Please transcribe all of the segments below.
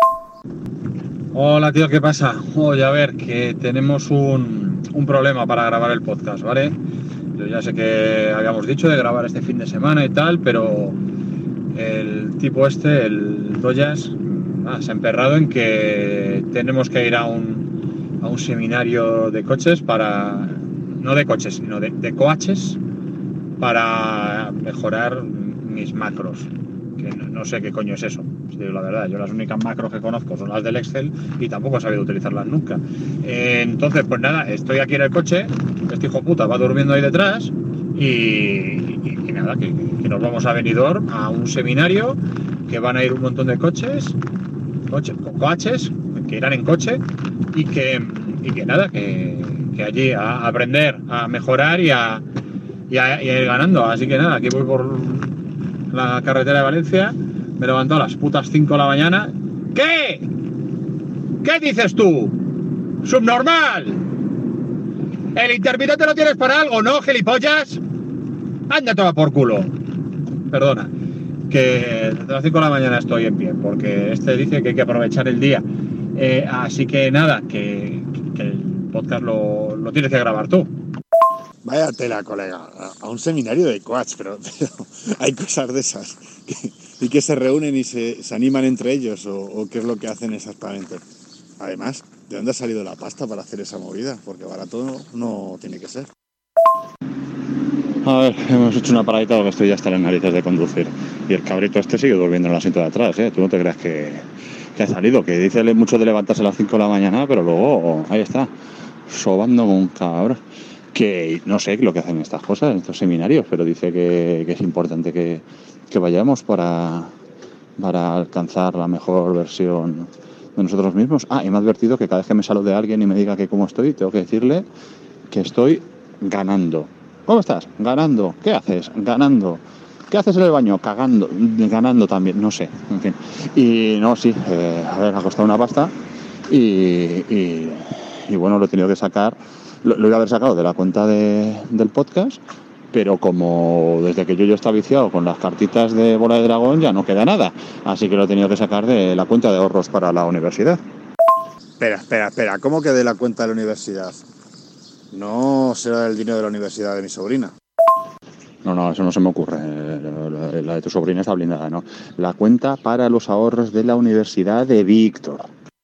Hola tío, ¿qué pasa? Oye, a ver, que tenemos un problema para grabar el podcast, ¿vale? Yo ya sé que habíamos dicho de grabar este fin de semana y tal, pero el tipo este, el Doyas, se ha emperrado en que tenemos que ir a un seminario de coches no de coches, sino de coaches, para mejorar mis macros. Que no sé qué coño es eso, si te digo la verdad. Yo las únicas macros que conozco son las del Excel y tampoco he sabido utilizarlas nunca. Entonces, pues nada, estoy aquí en el coche, este hijo puta va durmiendo ahí detrás y nada, que nos vamos a Benidorm a un seminario, que van a ir un montón de coaches, que irán en coche y que nada, que allí a aprender, a mejorar y a ir ganando. Así que nada, aquí voy por la carretera de Valencia, me he levantado a las putas 5 de la mañana. ¿Qué? ¿Qué dices tú? ¡Subnormal! ¿El intermitente lo tienes para algo, no, gilipollas? Anda, toma por culo. Perdona, que desde las 5 de la mañana estoy en pie, porque este dice que hay que aprovechar el día. Así que nada, que el podcast lo tienes que grabar tú. Vaya tela, colega, a un seminario de coach, pero hay cosas de esas y que se reúnen y se animan entre ellos, o qué es lo que hacen exactamente. Además, ¿de dónde ha salido la pasta para hacer esa movida? Porque barato no tiene que ser. A ver, hemos hecho una paradita porque estoy ya hasta las narices de conducir. Y el cabrito este sigue durmiendo en el asiento de atrás, ¿eh? Tú no te creas que ha salido, que dice mucho de levantarse a las 5 de la mañana, pero luego ahí está, sobando como un cabrón. Que no sé lo que hacen estas cosas, en estos seminarios, pero dice que es importante que vayamos para alcanzar la mejor versión de nosotros mismos. Y me ha advertido que cada vez que me salude alguien y me diga que cómo estoy, tengo que decirle que estoy ganando. ¿Cómo estás? Ganando. ¿Qué haces? Ganando. ¿Qué haces en el baño? Cagando. Ganando también, no sé, en fin. Y no, sí, a ver, ha costado una pasta y bueno, lo he tenido que sacar. Lo iba a haber sacado de la cuenta del podcast, pero como desde que yo estaba viciado con las cartitas de bola de dragón ya no queda nada, así que lo he tenido que sacar de la cuenta de ahorros para la universidad. Espera, ¿cómo que de la cuenta de la universidad? No será el dinero de la universidad de mi sobrina. No, eso no se me ocurre. La de tu sobrina está blindada, ¿no? La cuenta para los ahorros de la universidad de Víctor.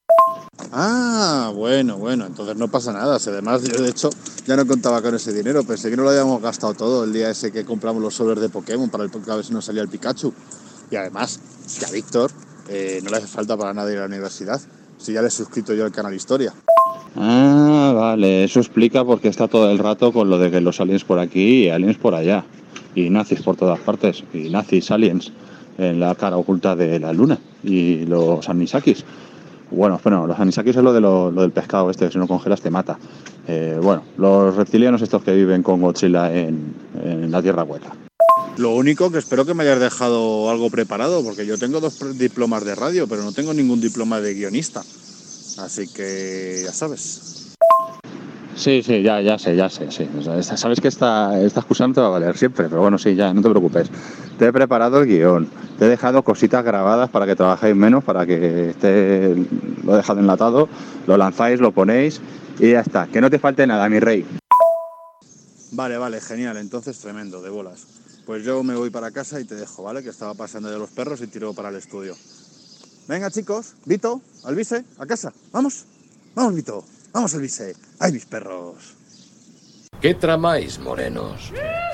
Bueno, entonces no pasa nada. Si además, yo de hecho ya no contaba con ese dinero, pensé que no lo habíamos gastado todo el día ese que compramos los sobres de Pokémon para el podcast, a ver si nos salía el Pikachu. Y además, si a Víctor no le hace falta para nada ir a la universidad, si ya le he suscrito yo al canal Historia. Vale, eso explica por qué está todo el rato con lo de que los aliens por aquí y aliens por allá, y nazis por todas partes, y nazis, aliens en la cara oculta de la luna, y los anisakis. Bueno, los anisakis es lo del pescado este, que si no congelas te mata. Los reptilianos estos que viven con Godzilla en la Tierra Hueca. Lo único que espero que me hayas dejado algo preparado, porque yo tengo 2 diplomas de radio, pero no tengo ningún diploma de guionista. Así que ya sabes. Sí, ya sé, sí. O sea, sabes que esta excusa no te va a valer siempre, pero bueno, sí, ya, no te preocupes. Te he preparado el guión, te he dejado cositas grabadas para que trabajéis menos, para que lo he dejado enlatado, lo lanzáis, lo ponéis y ya está. Que no te falte nada, mi rey. Vale, genial, entonces tremendo, de bolas. Pues yo me voy para casa y te dejo, ¿vale? Que estaba pasando de los perros y tiro para el estudio. Venga, chicos, Vito, Alvise, a casa, vamos, Vito, vamos, Alvise, ¡ay, mis perros! ¿Qué tramáis, morenos?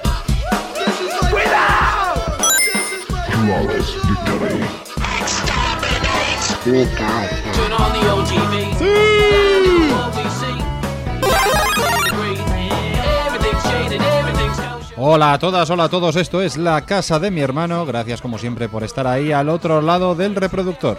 ¡Cuidado! Mi casa. Hola a todas, hola a todos, esto es La Casa de mi Hermano. Gracias como siempre por estar ahí al otro lado del reproductor.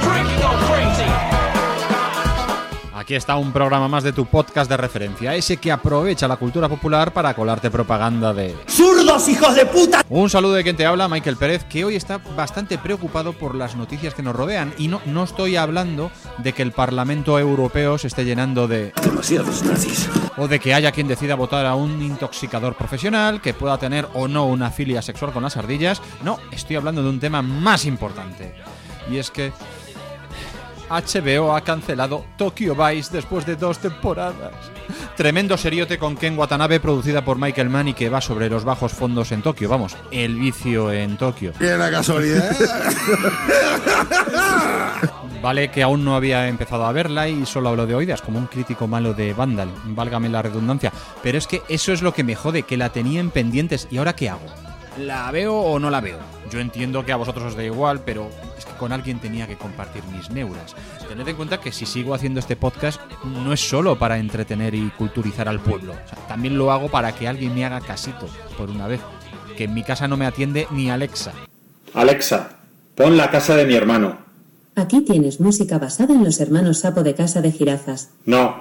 Aquí está un programa más de tu podcast de referencia, ese que aprovecha la cultura popular para colarte propaganda de... ¡Zurdos, hijos de puta! Un saludo de quien te habla, Michael Pérez, que hoy está bastante preocupado por las noticias que nos rodean. Y no estoy hablando de que el Parlamento Europeo se esté llenando de... demasiados nazis. O de que haya quien decida votar a un intoxicador profesional, que pueda tener o no una filia sexual con las ardillas. No, estoy hablando de un tema más importante. Y es que... HBO ha cancelado Tokyo Vice después de 2 temporadas. Tremendo seriote con Ken Watanabe, producida por Michael Mann y que va sobre los bajos fondos en Tokio. Vamos, el vicio en Tokio. ¡Qué la casualidad! Vale que aún no había empezado a verla y solo hablo de oídas, como un crítico malo de Vandal, válgame la redundancia. Pero es que eso es lo que me jode, que la tenía en pendientes. ¿Y ahora qué hago? ¿La veo o no la veo? Yo entiendo que a vosotros os da igual, pero es que con alguien tenía que compartir mis neuras. Tened en cuenta que si sigo haciendo este podcast no es solo para entretener y culturizar al pueblo. O sea, también lo hago para que alguien me haga casito, por una vez. Que en mi casa no me atiende ni Alexa. Alexa, pon La casa de mi hermano. Aquí tienes música basada en los hermanos Sapo de Casa de Jirafas. No.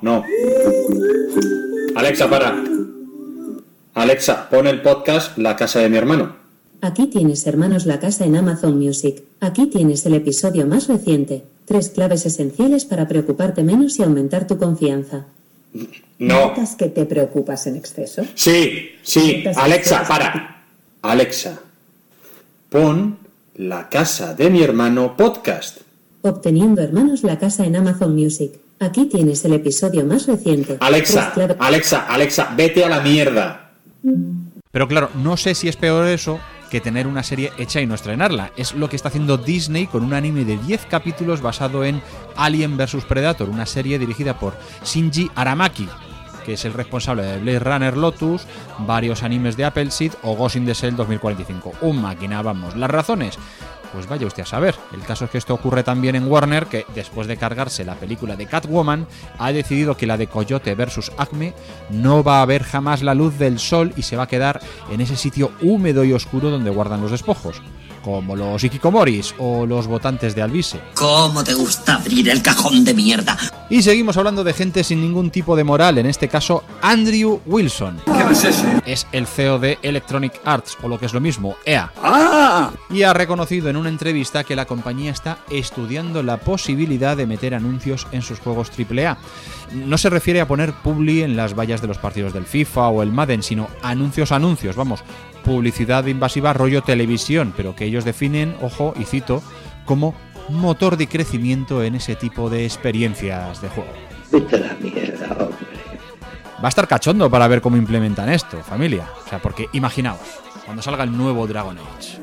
Alexa, para. Alexa, pon el podcast La casa de mi hermano. Aquí tienes Hermanos la Casa en Amazon Music. Aquí tienes el episodio más reciente. 3 claves esenciales para preocuparte menos y aumentar tu confianza. No. ¿Notas que te preocupas en exceso? Sí. Alexa, para. Alexa, pon La casa de mi hermano podcast. Obteniendo Hermanos la Casa en Amazon Music. Aquí tienes el episodio más reciente. Alexa, vete a la mierda. Pero claro, no sé si es peor eso que tener una serie hecha y no estrenarla. Es lo que está haciendo Disney con un anime de 10 capítulos basado en Alien vs Predator, una serie dirigida por Shinji Aramaki, que es el responsable de Blade Runner Lotus, varios animes de Appleseed o Ghost in the Shell 2045. Un máquina, vamos. ¿Las razones? Pues vaya usted a saber. El caso es que esto ocurre también en Warner, que después de cargarse la película de Catwoman, ha decidido que la de Coyote vs Acme no va a ver jamás la luz del sol y se va a quedar en ese sitio húmedo y oscuro donde guardan los despojos, como los ikikomoris o los votantes de Alvise. ¿Cómo te gusta abrir el cajón de mierda? Y seguimos hablando de gente sin ningún tipo de moral, en este caso Andrew Wilson. ¿Qué es ese? Es el CEO de Electronic Arts, o lo que es lo mismo, EA. ¡Ah! Y ha reconocido en una entrevista que la compañía está estudiando la posibilidad de meter anuncios en sus juegos AAA. No se refiere a poner publi en las vallas de los partidos del FIFA o el Madden, sino anuncios, vamos, publicidad invasiva rollo televisión, pero que ellos definen, ojo, y cito, como motor de crecimiento en ese tipo de experiencias de juego. Vete a la mierda, hombre. Va a estar cachondo para ver cómo implementan esto, familia. O sea, porque imaginaos, cuando salga el nuevo Dragon Age.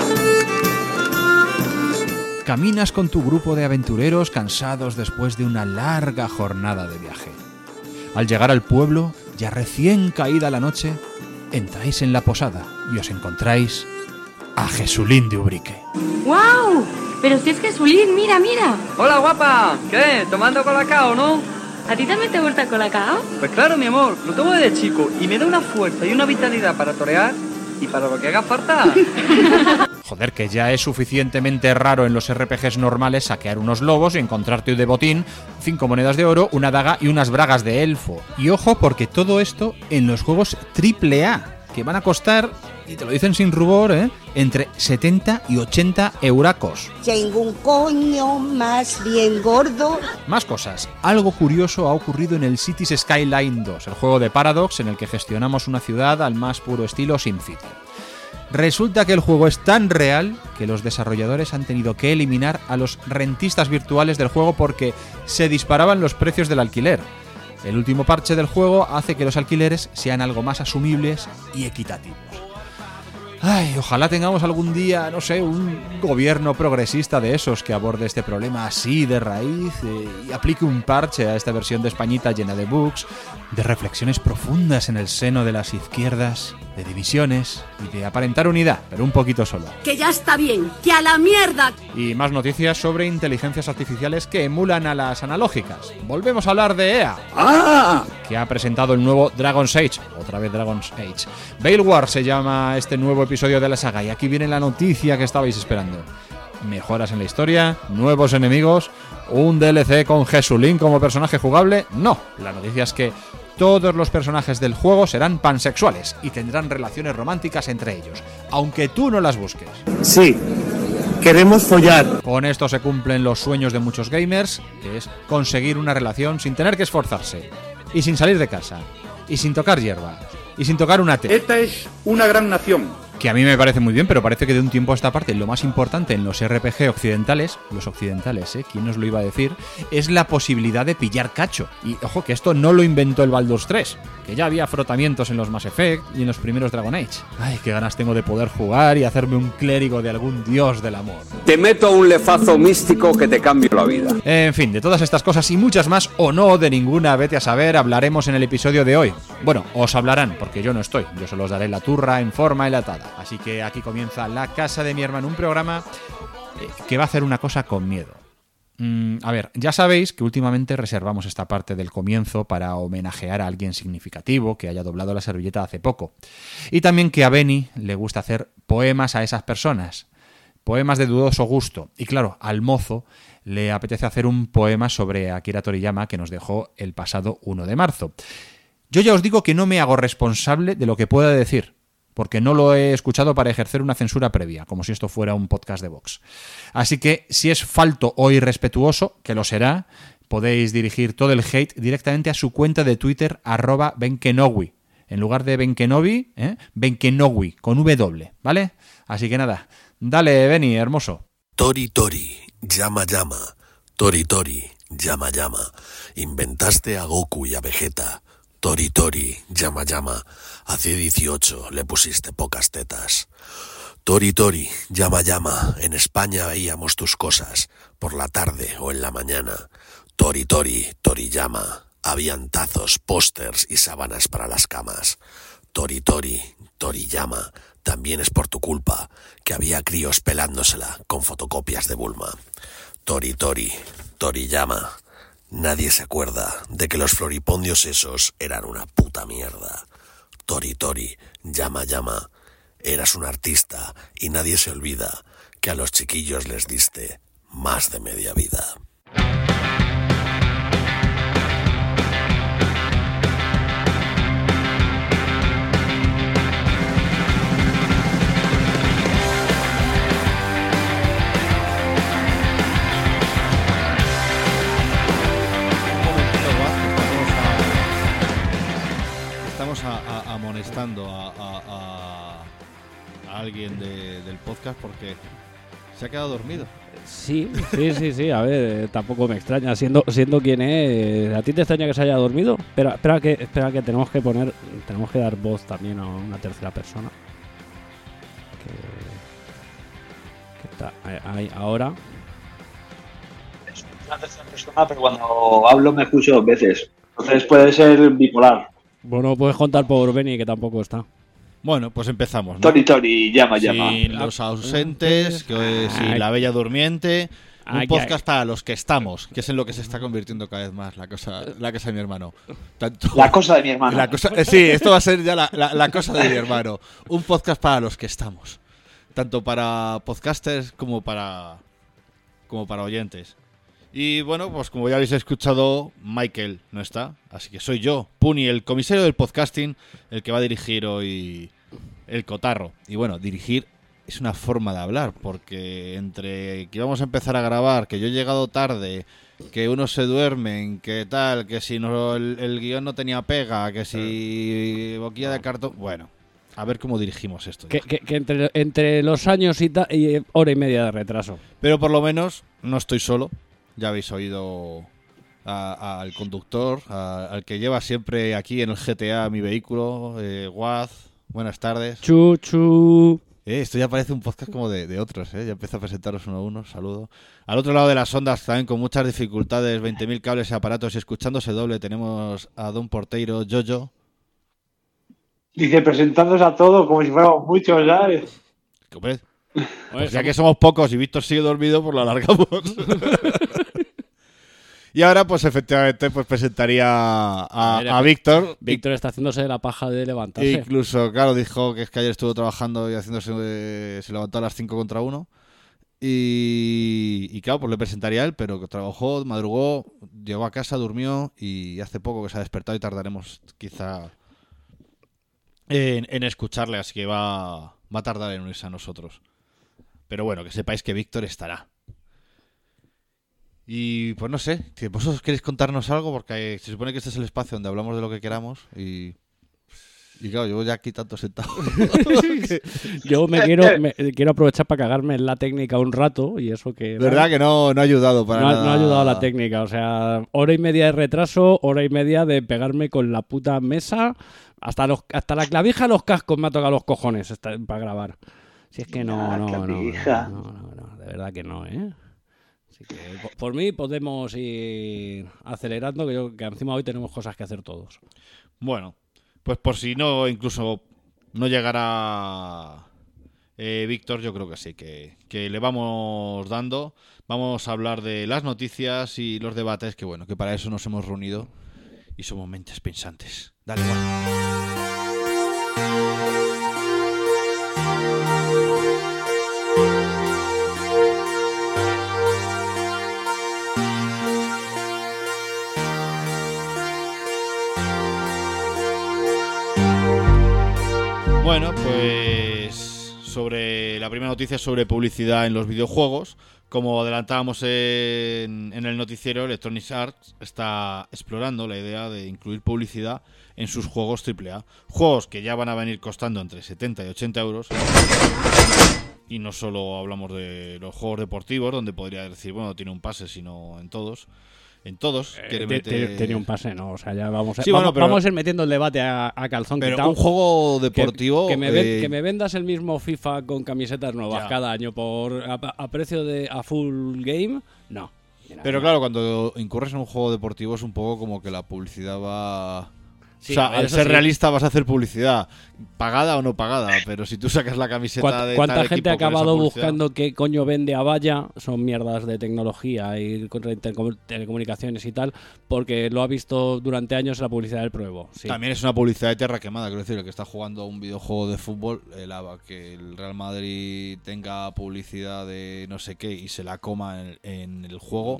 Caminas con tu grupo de aventureros cansados después de una larga jornada de viaje. Al llegar al pueblo, ya recién caída la noche, entráis en la posada y os encontráis a Jesulín de Ubrique. ¡Guau! Pero si es Jesulín, mira, mira. Hola, guapa. ¿Qué? ¿Tomando colacao, no? ¿A ti también te gusta el colacao? Pues claro, mi amor. Lo tomo desde chico y me da una fuerza y una vitalidad para torear y para lo que haga falta. Joder, que ya es suficientemente raro en los RPGs normales saquear unos lobos y encontrarte de botín 5 monedas de oro, una daga y unas bragas de elfo. Y ojo, porque todo esto en los juegos AAA, que van a costar, y te lo dicen sin rubor, entre 70 y 80 euracos. Tengo un coño más bien gordo. Más cosas. Algo curioso ha ocurrido en el Cities Skyline 2, el juego de Paradox en el que gestionamos una ciudad al más puro estilo SimCity. Resulta que el juego es tan real que los desarrolladores han tenido que eliminar a los rentistas virtuales del juego porque se disparaban los precios del alquiler. El último parche del juego hace que los alquileres sean algo más asumibles y equitativos. Ay, ojalá tengamos algún día, no sé, un gobierno progresista de esos que aborde este problema así de raíz y aplique un parche a esta versión de Españita llena de bugs, de reflexiones profundas en el seno de las izquierdas, de divisiones y de aparentar unidad, pero un poquito solo. Que ya está bien, que a la mierda. Y más noticias sobre inteligencias artificiales que emulan a las analógicas. Volvemos a hablar de EA, que ha presentado el nuevo Dragon's Age, otra vez Dragon's Age. Veilward se llama este nuevo episodio de la saga y aquí viene la noticia que estabais esperando. Mejoras en la historia, nuevos enemigos, un DLC con Jesulín como personaje jugable. No, la noticia es que todos los personajes del juego serán pansexuales y tendrán relaciones románticas entre ellos, aunque tú no las busques. Sí, queremos follar. Con esto se cumplen los sueños de muchos gamers, que es conseguir una relación sin tener que esforzarse, y sin salir de casa, y sin tocar hierba, y sin tocar una T. Esta es una gran nación que a mí me parece muy bien, pero parece que de un tiempo a esta parte lo más importante en los RPG occidentales, los occidentales, ¿quién nos lo iba a decir?, es la posibilidad de pillar cacho. Y ojo, que esto no lo inventó el Baldur's 3, que ya había frotamientos en los Mass Effect y en los primeros Dragon Age. Ay, qué ganas tengo de poder jugar y hacerme un clérigo de algún dios del amor. Te meto un lefazo místico que te cambie la vida. En fin, de todas estas cosas y muchas más, o no, de ninguna, vete a saber, hablaremos en el episodio de hoy. Bueno, os hablarán, porque yo no estoy, yo solo os daré la turra en forma enlatada. Así que aquí comienza La Casa de mi hermano, un programa que va a hacer una cosa con miedo. A ver, ya sabéis que últimamente reservamos esta parte del comienzo para homenajear a alguien significativo que haya doblado la servilleta hace poco. Y también que a Beni le gusta hacer poemas a esas personas. Poemas de dudoso gusto. Y claro, al mozo le apetece hacer un poema sobre Akira Toriyama que nos dejó el pasado 1 de marzo. Yo ya os digo que no me hago responsable de lo que pueda decir, porque no lo he escuchado para ejercer una censura previa, como si esto fuera un podcast de Vox. Así que, si es falto o irrespetuoso, que lo será, podéis dirigir todo el hate directamente a su cuenta de Twitter, @Benkenowi. En lugar de Benkenobi, Benkenowi, con W, ¿vale? Así que nada, dale, Beni, hermoso. Tori Tori, llama llama. Tori Tori, llama llama. Inventaste a Goku y a Vegeta. Tori Tori, llama llama. Hace 18 le pusiste pocas tetas. Tori Tori, llama llama. En España veíamos tus cosas, por la tarde o en la mañana. Tori Tori, Toriyama. Habían tazos, pósters y sábanas para las camas. Tori Tori, Toriyama. También es por tu culpa que había críos pelándosela con fotocopias de Bulma. Tori Tori, Toriyama. Nadie se acuerda de que los floripondios esos eran una puta mierda. Tori Tori, llama llama. Eras un artista y nadie se olvida que a los chiquillos les diste más de media vida. Amonestando a alguien del podcast porque se ha quedado dormido. Sí, a ver, tampoco me extraña, siendo quien es. ¿A ti te extraña que se haya dormido? Espera que tenemos que dar voz también a una tercera persona. Que está ahí ahora. Es una tercera persona, pero cuando hablo me escucho 2 veces. Entonces puede ser bipolar. Bueno, puedes contar por Beni, que tampoco está. Bueno, pues empezamos, ¿no? Tori Tori, llama. Sin los ausentes, sin la bella durmiente. Un podcast para los que estamos, que es en lo que se está convirtiendo cada vez más la cosa de mi hermano. La cosa de mi hermano. Sí, esto va a ser ya la cosa de mi hermano. Un podcast para los que estamos. Tanto para podcasters como para oyentes. Y bueno, pues como ya habéis escuchado, Michael no está, así que soy yo, Puni, el comisario del podcasting, el que va a dirigir hoy el cotarro. Y bueno, dirigir es una forma de hablar, porque entre que íbamos a empezar a grabar, que yo he llegado tarde, que unos se duermen, que tal, que si no el guión no tenía pega, que si boquilla de cartón... Bueno, a ver cómo dirigimos esto. Que entre los años y hora y media de retraso. Pero por lo menos no estoy solo. Ya habéis oído al conductor, al que lleva siempre aquí en el GTA mi vehículo, Waz. Buenas tardes. Chuchu. Esto ya parece un podcast como de otros, Ya empiezo a presentaros uno a uno. Saludo. Al otro lado de las ondas, también con muchas dificultades, 20.000 cables y aparatos y escuchándose doble, tenemos a Don Porteiro, Jojo. Dice, presentándose a todos como si fuéramos muchos, ¿sabes? Pues ya que somos pocos y Víctor sigue dormido, pues lo alargamos. Y ahora, pues efectivamente, pues presentaría a Víctor. Víctor está haciéndose la paja de levantarse. Incluso, claro, dijo que es que ayer estuvo trabajando y haciéndose, se levantó a las 5 contra 1. Y claro, pues le presentaría a él, pero que trabajó, madrugó, llegó a casa, durmió y hace poco que se ha despertado y tardaremos quizá en escucharle, así que va a tardar en unirse a nosotros. Pero bueno, que sepáis que Víctor estará. Y pues no sé, si vosotros queréis contarnos algo, porque se supone que este es el espacio donde hablamos de lo que queramos y Y claro, yo ya aquí tanto sentado. Yo quiero aprovechar para cagarme en la técnica un rato y eso que... ¿Verdad que no ha ayudado para nada? No ha ayudado la técnica, o sea, hora y media de retraso, hora y media de pegarme con la puta mesa, hasta la clavija de los cascos me ha tocado los cojones para grabar. Si es que no, de verdad que no, ¿eh? Así que por mí podemos ir acelerando, que encima hoy tenemos cosas que hacer todos. Bueno, pues por si no, incluso no llegara Víctor, yo creo que sí, que le vamos dando. Vamos a hablar de las noticias y los debates, que bueno, que para eso nos hemos reunido y somos mentes pensantes. Dale, va. Bueno, pues sobre la primera noticia sobre publicidad en los videojuegos. Como adelantábamos en el noticiero, Electronic Arts está explorando la idea de incluir publicidad en sus juegos AAA. Juegos que ya van a venir costando entre 70 y 80 euros. Y no solo hablamos de los juegos deportivos, donde podría decir, bueno, tiene un pase, sino en todos. En todos. Tiene un pase, ¿no? O sea, ya vamos a ir metiendo el debate a calzón pero quitado. Un juego deportivo... Que me vendas el mismo FIFA con camisetas nuevas cada año a precio de a full game, no. Mira, pero claro, cuando incurres en un juego deportivo es un poco como que la publicidad va... Sí, o sea, al ser realista vas a hacer publicidad, pagada o no pagada, pero si tú sacas la camiseta de ¿Cuánta tal gente ha equipo acabado buscando qué coño vende a Valla? Son mierdas de tecnología y telecomunicaciones y tal, porque lo ha visto durante años en la publicidad del Pro. Sí. También es una publicidad de tierra quemada, quiero decir, el que está jugando a un videojuego de fútbol, que el Real Madrid tenga publicidad de no sé qué y se la coma en el juego,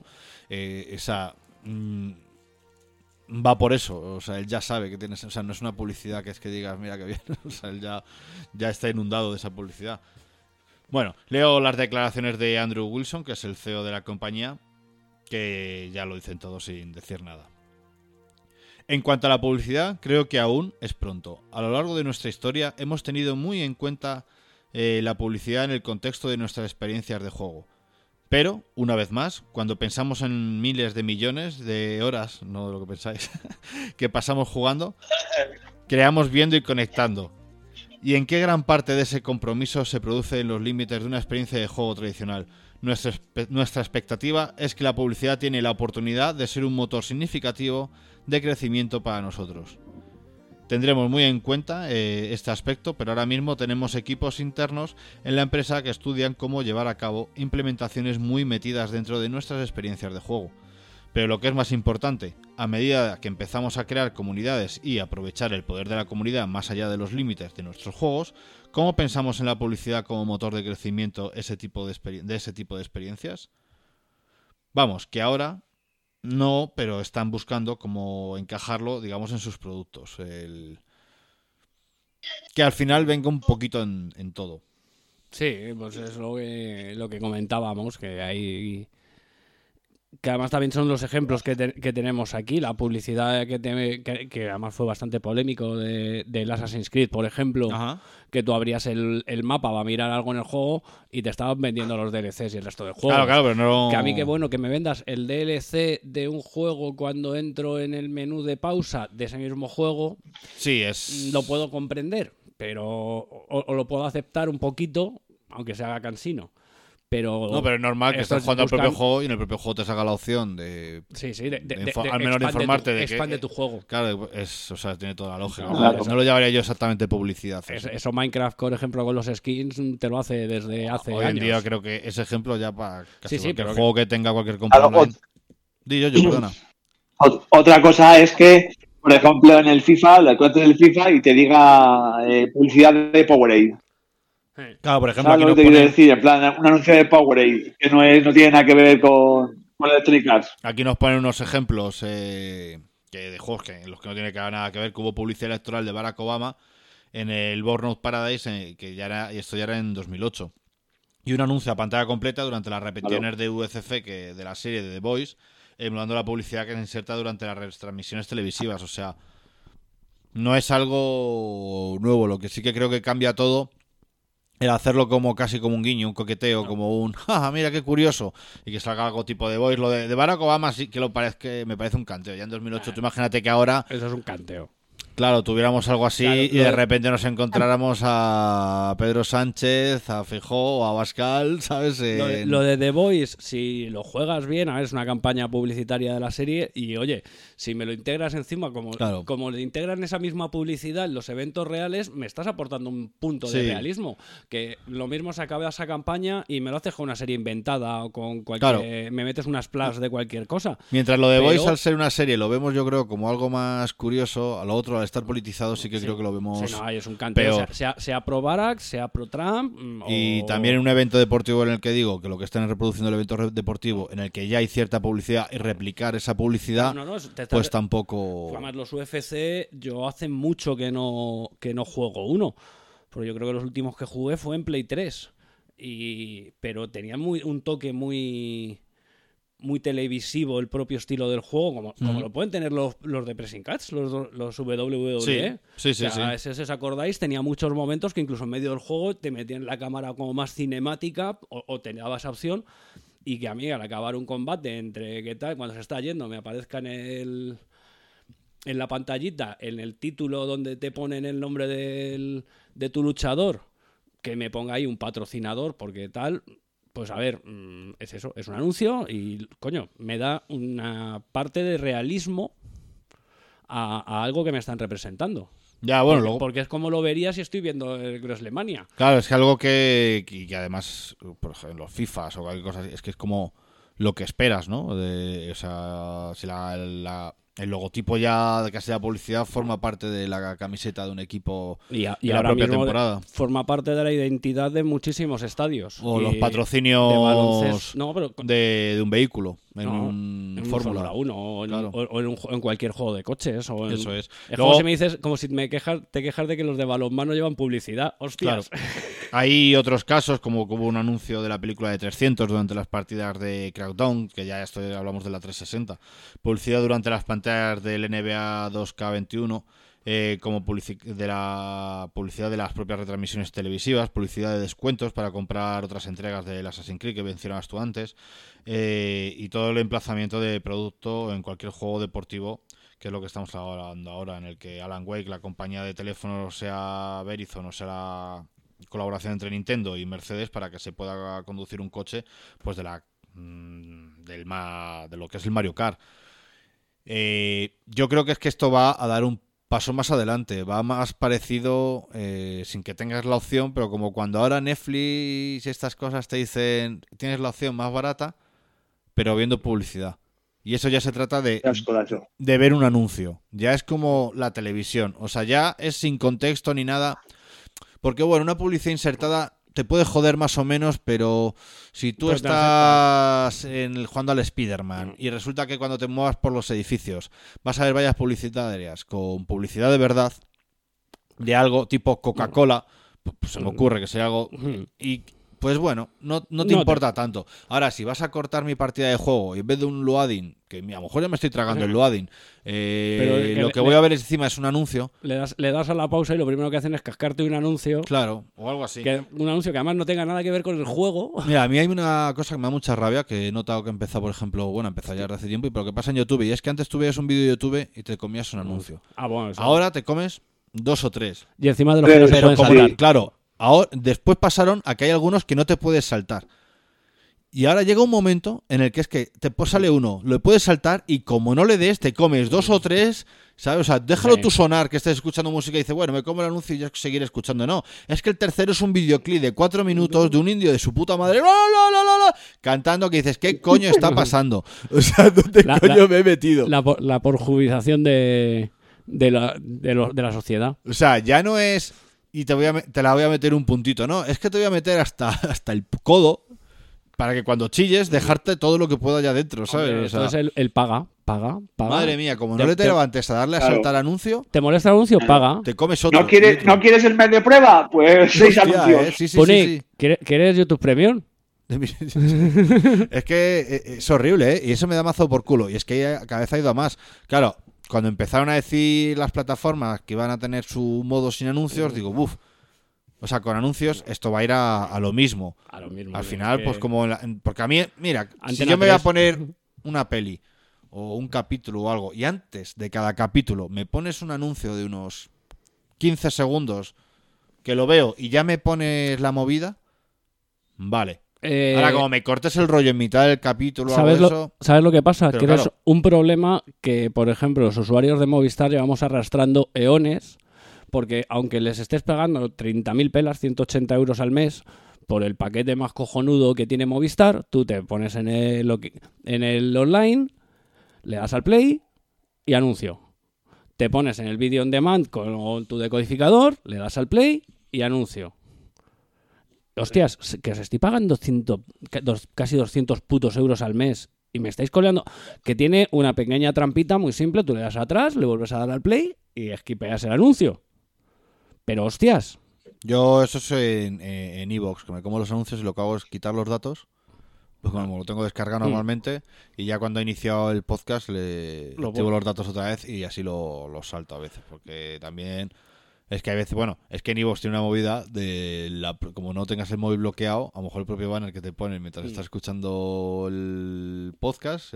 va por eso, o sea, él ya sabe que tienes, o sea, no es una publicidad que es que digas, mira qué bien, o sea, él ya está inundado de esa publicidad. Bueno, leo las declaraciones de Andrew Wilson, que es el CEO de la compañía, que ya lo dicen todo sin decir nada. En cuanto a la publicidad, creo que aún es pronto. A lo largo de nuestra historia hemos tenido muy en cuenta la publicidad en el contexto de nuestras experiencias de juego. Pero, una vez más, cuando pensamos en miles de millones de horas, no de lo que pensáis, que pasamos jugando, creamos viendo y conectando. ¿Y en qué gran parte de ese compromiso se produce en los límites de una experiencia de juego tradicional? Nuestra expectativa es que la publicidad tiene la oportunidad de ser un motor significativo de crecimiento para nosotros. Tendremos muy en cuenta este aspecto, pero ahora mismo tenemos equipos internos en la empresa que estudian cómo llevar a cabo implementaciones muy metidas dentro de nuestras experiencias de juego. Pero lo que es más importante, a medida que empezamos a crear comunidades y aprovechar el poder de la comunidad más allá de los límites de nuestros juegos, ¿cómo pensamos en la publicidad como motor de crecimiento de ese tipo de experiencias? Vamos, que ahora... No, pero están buscando cómo encajarlo, digamos, en sus productos. Que al final venga un poquito en todo. Sí, pues es lo que comentábamos, que hay... Que además también son los ejemplos que tenemos aquí. La publicidad que además fue bastante polémico del Assassin's Creed, por ejemplo. Ajá. Que tú abrías el mapa para mirar algo en el juego y te estaban vendiendo los DLCs y el resto del juego. Claro, pero no... Que a mí qué bueno que me vendas el DLC de un juego cuando entro en el menú de pausa de ese mismo juego. Sí, lo puedo comprender, pero o lo puedo aceptar un poquito, aunque se haga cansino. No, pero es normal que estés jugando al propio juego y en el propio juego te salga la opción de... Sí, al menos de informarte de que... Expande tu juego. Claro, o sea, tiene toda la lógica. Claro. No lo llamaría yo exactamente publicidad. Eso Minecraft, por ejemplo, con los skins, te lo hace desde hace años. Hoy en día creo que ese ejemplo ya para casi cualquier pero juego que tenga cualquier compra online... perdona. Otra cosa es que, por ejemplo, en el FIFA, le encuentres el FIFA y te diga publicidad de Powerade. Claro, por ejemplo, aquí lo que te quiero decir, en plan, un anuncio de Powerade que no tiene nada que ver con Electronic Arts. Aquí nos ponen unos ejemplos de juegos en los que no tiene nada que ver, que hubo publicidad electoral de Barack Obama en el Burnout Paradise, y esto ya era en 2008. Y un anuncio a pantalla completa durante las repeticiones de UCF de la serie de The Boys, emulando la publicidad que se inserta durante las retransmisiones televisivas. O sea, No es algo nuevo. Lo que sí que creo que cambia todo el hacerlo como casi como un guiño, un coqueteo, como un ¡ja, mira qué curioso! Y que salga algo tipo de Voice. Lo de Barack Obama sí que me parece un canteo. Ya en 2008, tú imagínate que ahora... Eso es un canteo. Claro, tuviéramos algo así, claro, y de repente nos encontráramos a Pedro Sánchez, a Feijóo o a Abascal, ¿sabes? Lo de The Voice, si lo juegas bien, a ver, es una campaña publicitaria de la serie y, oye, si me lo integras encima, como le integran esa misma publicidad en los eventos reales, me estás aportando un punto de realismo. Que lo mismo se acaba esa campaña y me lo haces con una serie inventada o con cualquier... Me metes una splash de cualquier cosa. Mientras lo de Voice, al ser una serie, lo vemos yo creo como algo más curioso, a lo otro, al estar politizado, sí que creo que lo vemos. Sí, no, es un canteo. Sea pro Barack, sea pro Trump. Y también en un evento deportivo en el que digo que lo que están reproduciendo el evento deportivo, en el que ya hay cierta publicidad, y replicar esa publicidad, pues tampoco. Además, los UFC, yo hace mucho que no juego uno. Porque yo creo que los últimos que jugué fue en Play 3. Pero tenía un toque muy televisivo el propio estilo del juego, como lo pueden tener los de Pressing Catch, los WWE. Sí. Si os acordáis, tenía muchos momentos que incluso en medio del juego te metían la cámara como más cinemática o te daba esa opción, y que a mí al acabar un combate entre qué tal, cuando se está yendo, me aparezca en la pantallita, en el título donde te ponen el nombre de tu luchador, que me ponga ahí un patrocinador, porque tal... Pues a ver, es eso, es un anuncio y, coño, me da una parte de realismo a algo que me están representando. Ya, bueno, porque es como lo vería si estoy viendo el WrestleMania. Claro, es que algo que además, por ejemplo, en los FIFAs o cualquier cosa así, es que es como lo que esperas, ¿no? O sea, si el logotipo ya de casi la publicidad forma parte de la camiseta de un equipo y la ahora propia mismo temporada. Forma parte de la identidad de muchísimos estadios. O los patrocinios de baloncesto. No, pero de un vehículo en Fórmula 1 o en cualquier juego de coches. Eso es. Es luego, como si me dices, como si te quejas de que los de balonmano llevan publicidad. Hostias. Claro. Hay otros casos, como hubo un anuncio de la película de 300 durante las partidas de Crackdown, que ya hablamos de la 360. Publicidad durante las pantallas del NBA 2K21, como de la publicidad de las propias retransmisiones televisivas, publicidad de descuentos para comprar otras entregas del Assassin's Creed que mencionabas tú antes, y todo el emplazamiento de producto en cualquier juego deportivo, que es lo que estamos hablando ahora, en el que Alan Wake, la compañía de teléfonos, sea Verizon o sea la colaboración entre Nintendo y Mercedes, para que se pueda conducir un coche pues de lo que es el Mario Kart. Yo creo que es que esto va a dar un paso más adelante, va más parecido, sin que tengas la opción, pero como cuando ahora Netflix y estas cosas te dicen tienes la opción más barata, pero viendo publicidad. Y eso ya se trata de ver un anuncio. Ya es como la televisión. O sea, ya es sin contexto ni nada. Porque, bueno, una publicidad insertada te puede joder más o menos, pero si tú estás jugando al Spider-Man y resulta que cuando te muevas por los edificios vas a ver vallas publicitarias con publicidad de verdad de algo tipo Coca-Cola, pues se me ocurre que sea algo... Y pues bueno, no te importa tanto. Ahora, si vas a cortar mi partida de juego y en vez de un loading, que a lo mejor ya me estoy tragando el loading, lo que voy a ver encima es un anuncio. Le das a la pausa y lo primero que hacen es cascarte un anuncio. Claro, o algo así. Un anuncio que además no tenga nada que ver con el juego. Mira, a mí hay una cosa que me da mucha rabia, que he notado que empezó, por ejemplo, empezó ya desde hace tiempo, pero que pasa en YouTube, y es que antes tú veías un vídeo de YouTube y te comías un anuncio. Bueno, ahora te comes 2 o 3. Y encima de los que no se pueden saltar. Claro. Ahora, después pasaron a que hay algunos que no te puedes saltar. Y ahora llega un momento en el que es que te sale uno, lo puedes saltar y como no le des, te comes 2 o 3, ¿sabes? O sea, déjalo tú sonar, que estés escuchando música y dices, bueno, me como el anuncio y yo seguiré escuchando. No, es que el tercero es un videoclip de 4 minutos de un indio de su puta madre cantando, que dices, ¿qué coño está pasando? O sea, ¿dónde coño me he metido? La porjubización de la sociedad. O sea, ya no es... Y te la voy a meter un puntito, ¿no? Es que te voy a meter hasta el codo para que cuando chilles dejarte todo lo que pueda allá dentro, ¿sabes? Hombre, entonces el paga. Madre mía, como no te levantes a darle a saltar anuncio... ¿Te molesta el anuncio? Paga. Te comes otro. ¿No quieres el mes de prueba? Pues 6 anuncios. Sí. ¿Quieres YouTube Premium? Es que es horrible, ¿eh? Y eso me da mazo por culo. Y es que cada vez ha ido a más. Claro, cuando empezaron a decir las plataformas que iban a tener su modo sin anuncios, digo, buf. O sea, con anuncios esto va a ir a lo mismo. A lo mismo. Al final, pues como... porque a mí, mira, si Antena yo me voy a 3. poner una peli o un capítulo o algo, y antes de cada capítulo me pones un anuncio de unos 15 segundos que lo veo y ya me pones la movida, vale. Ahora, como me cortes el rollo en mitad del capítulo o algo de eso... ¿Sabes lo que pasa? Pero Que claro, es un problema que, por ejemplo, los usuarios de Movistar llevamos arrastrando eones, porque aunque les estés pagando 30.000 pelas, 180 euros al mes, por el paquete más cojonudo que tiene Movistar, tú te pones en el online, le das al play y anuncio. Te pones en el vídeo on demand con tu decodificador, le das al play y anuncio. Hostias, que os estoy pagando casi 200 putos euros al mes y me estáis coleando. Que tiene una pequeña trampita muy simple, tú le das atrás, le vuelves a dar al play y esquipeas el anuncio. Pero hostias. Yo eso es en iVoox, que me como los anuncios y lo que hago es quitar los datos, pues como lo tengo descargado normalmente, y ya cuando he iniciado el podcast le activo los datos otra vez y así lo salto a veces, porque también es que hay veces, bueno, es que en iVoox tiene una movida como no tengas el móvil bloqueado, a lo mejor el propio banner que te ponen mientras estás escuchando el podcast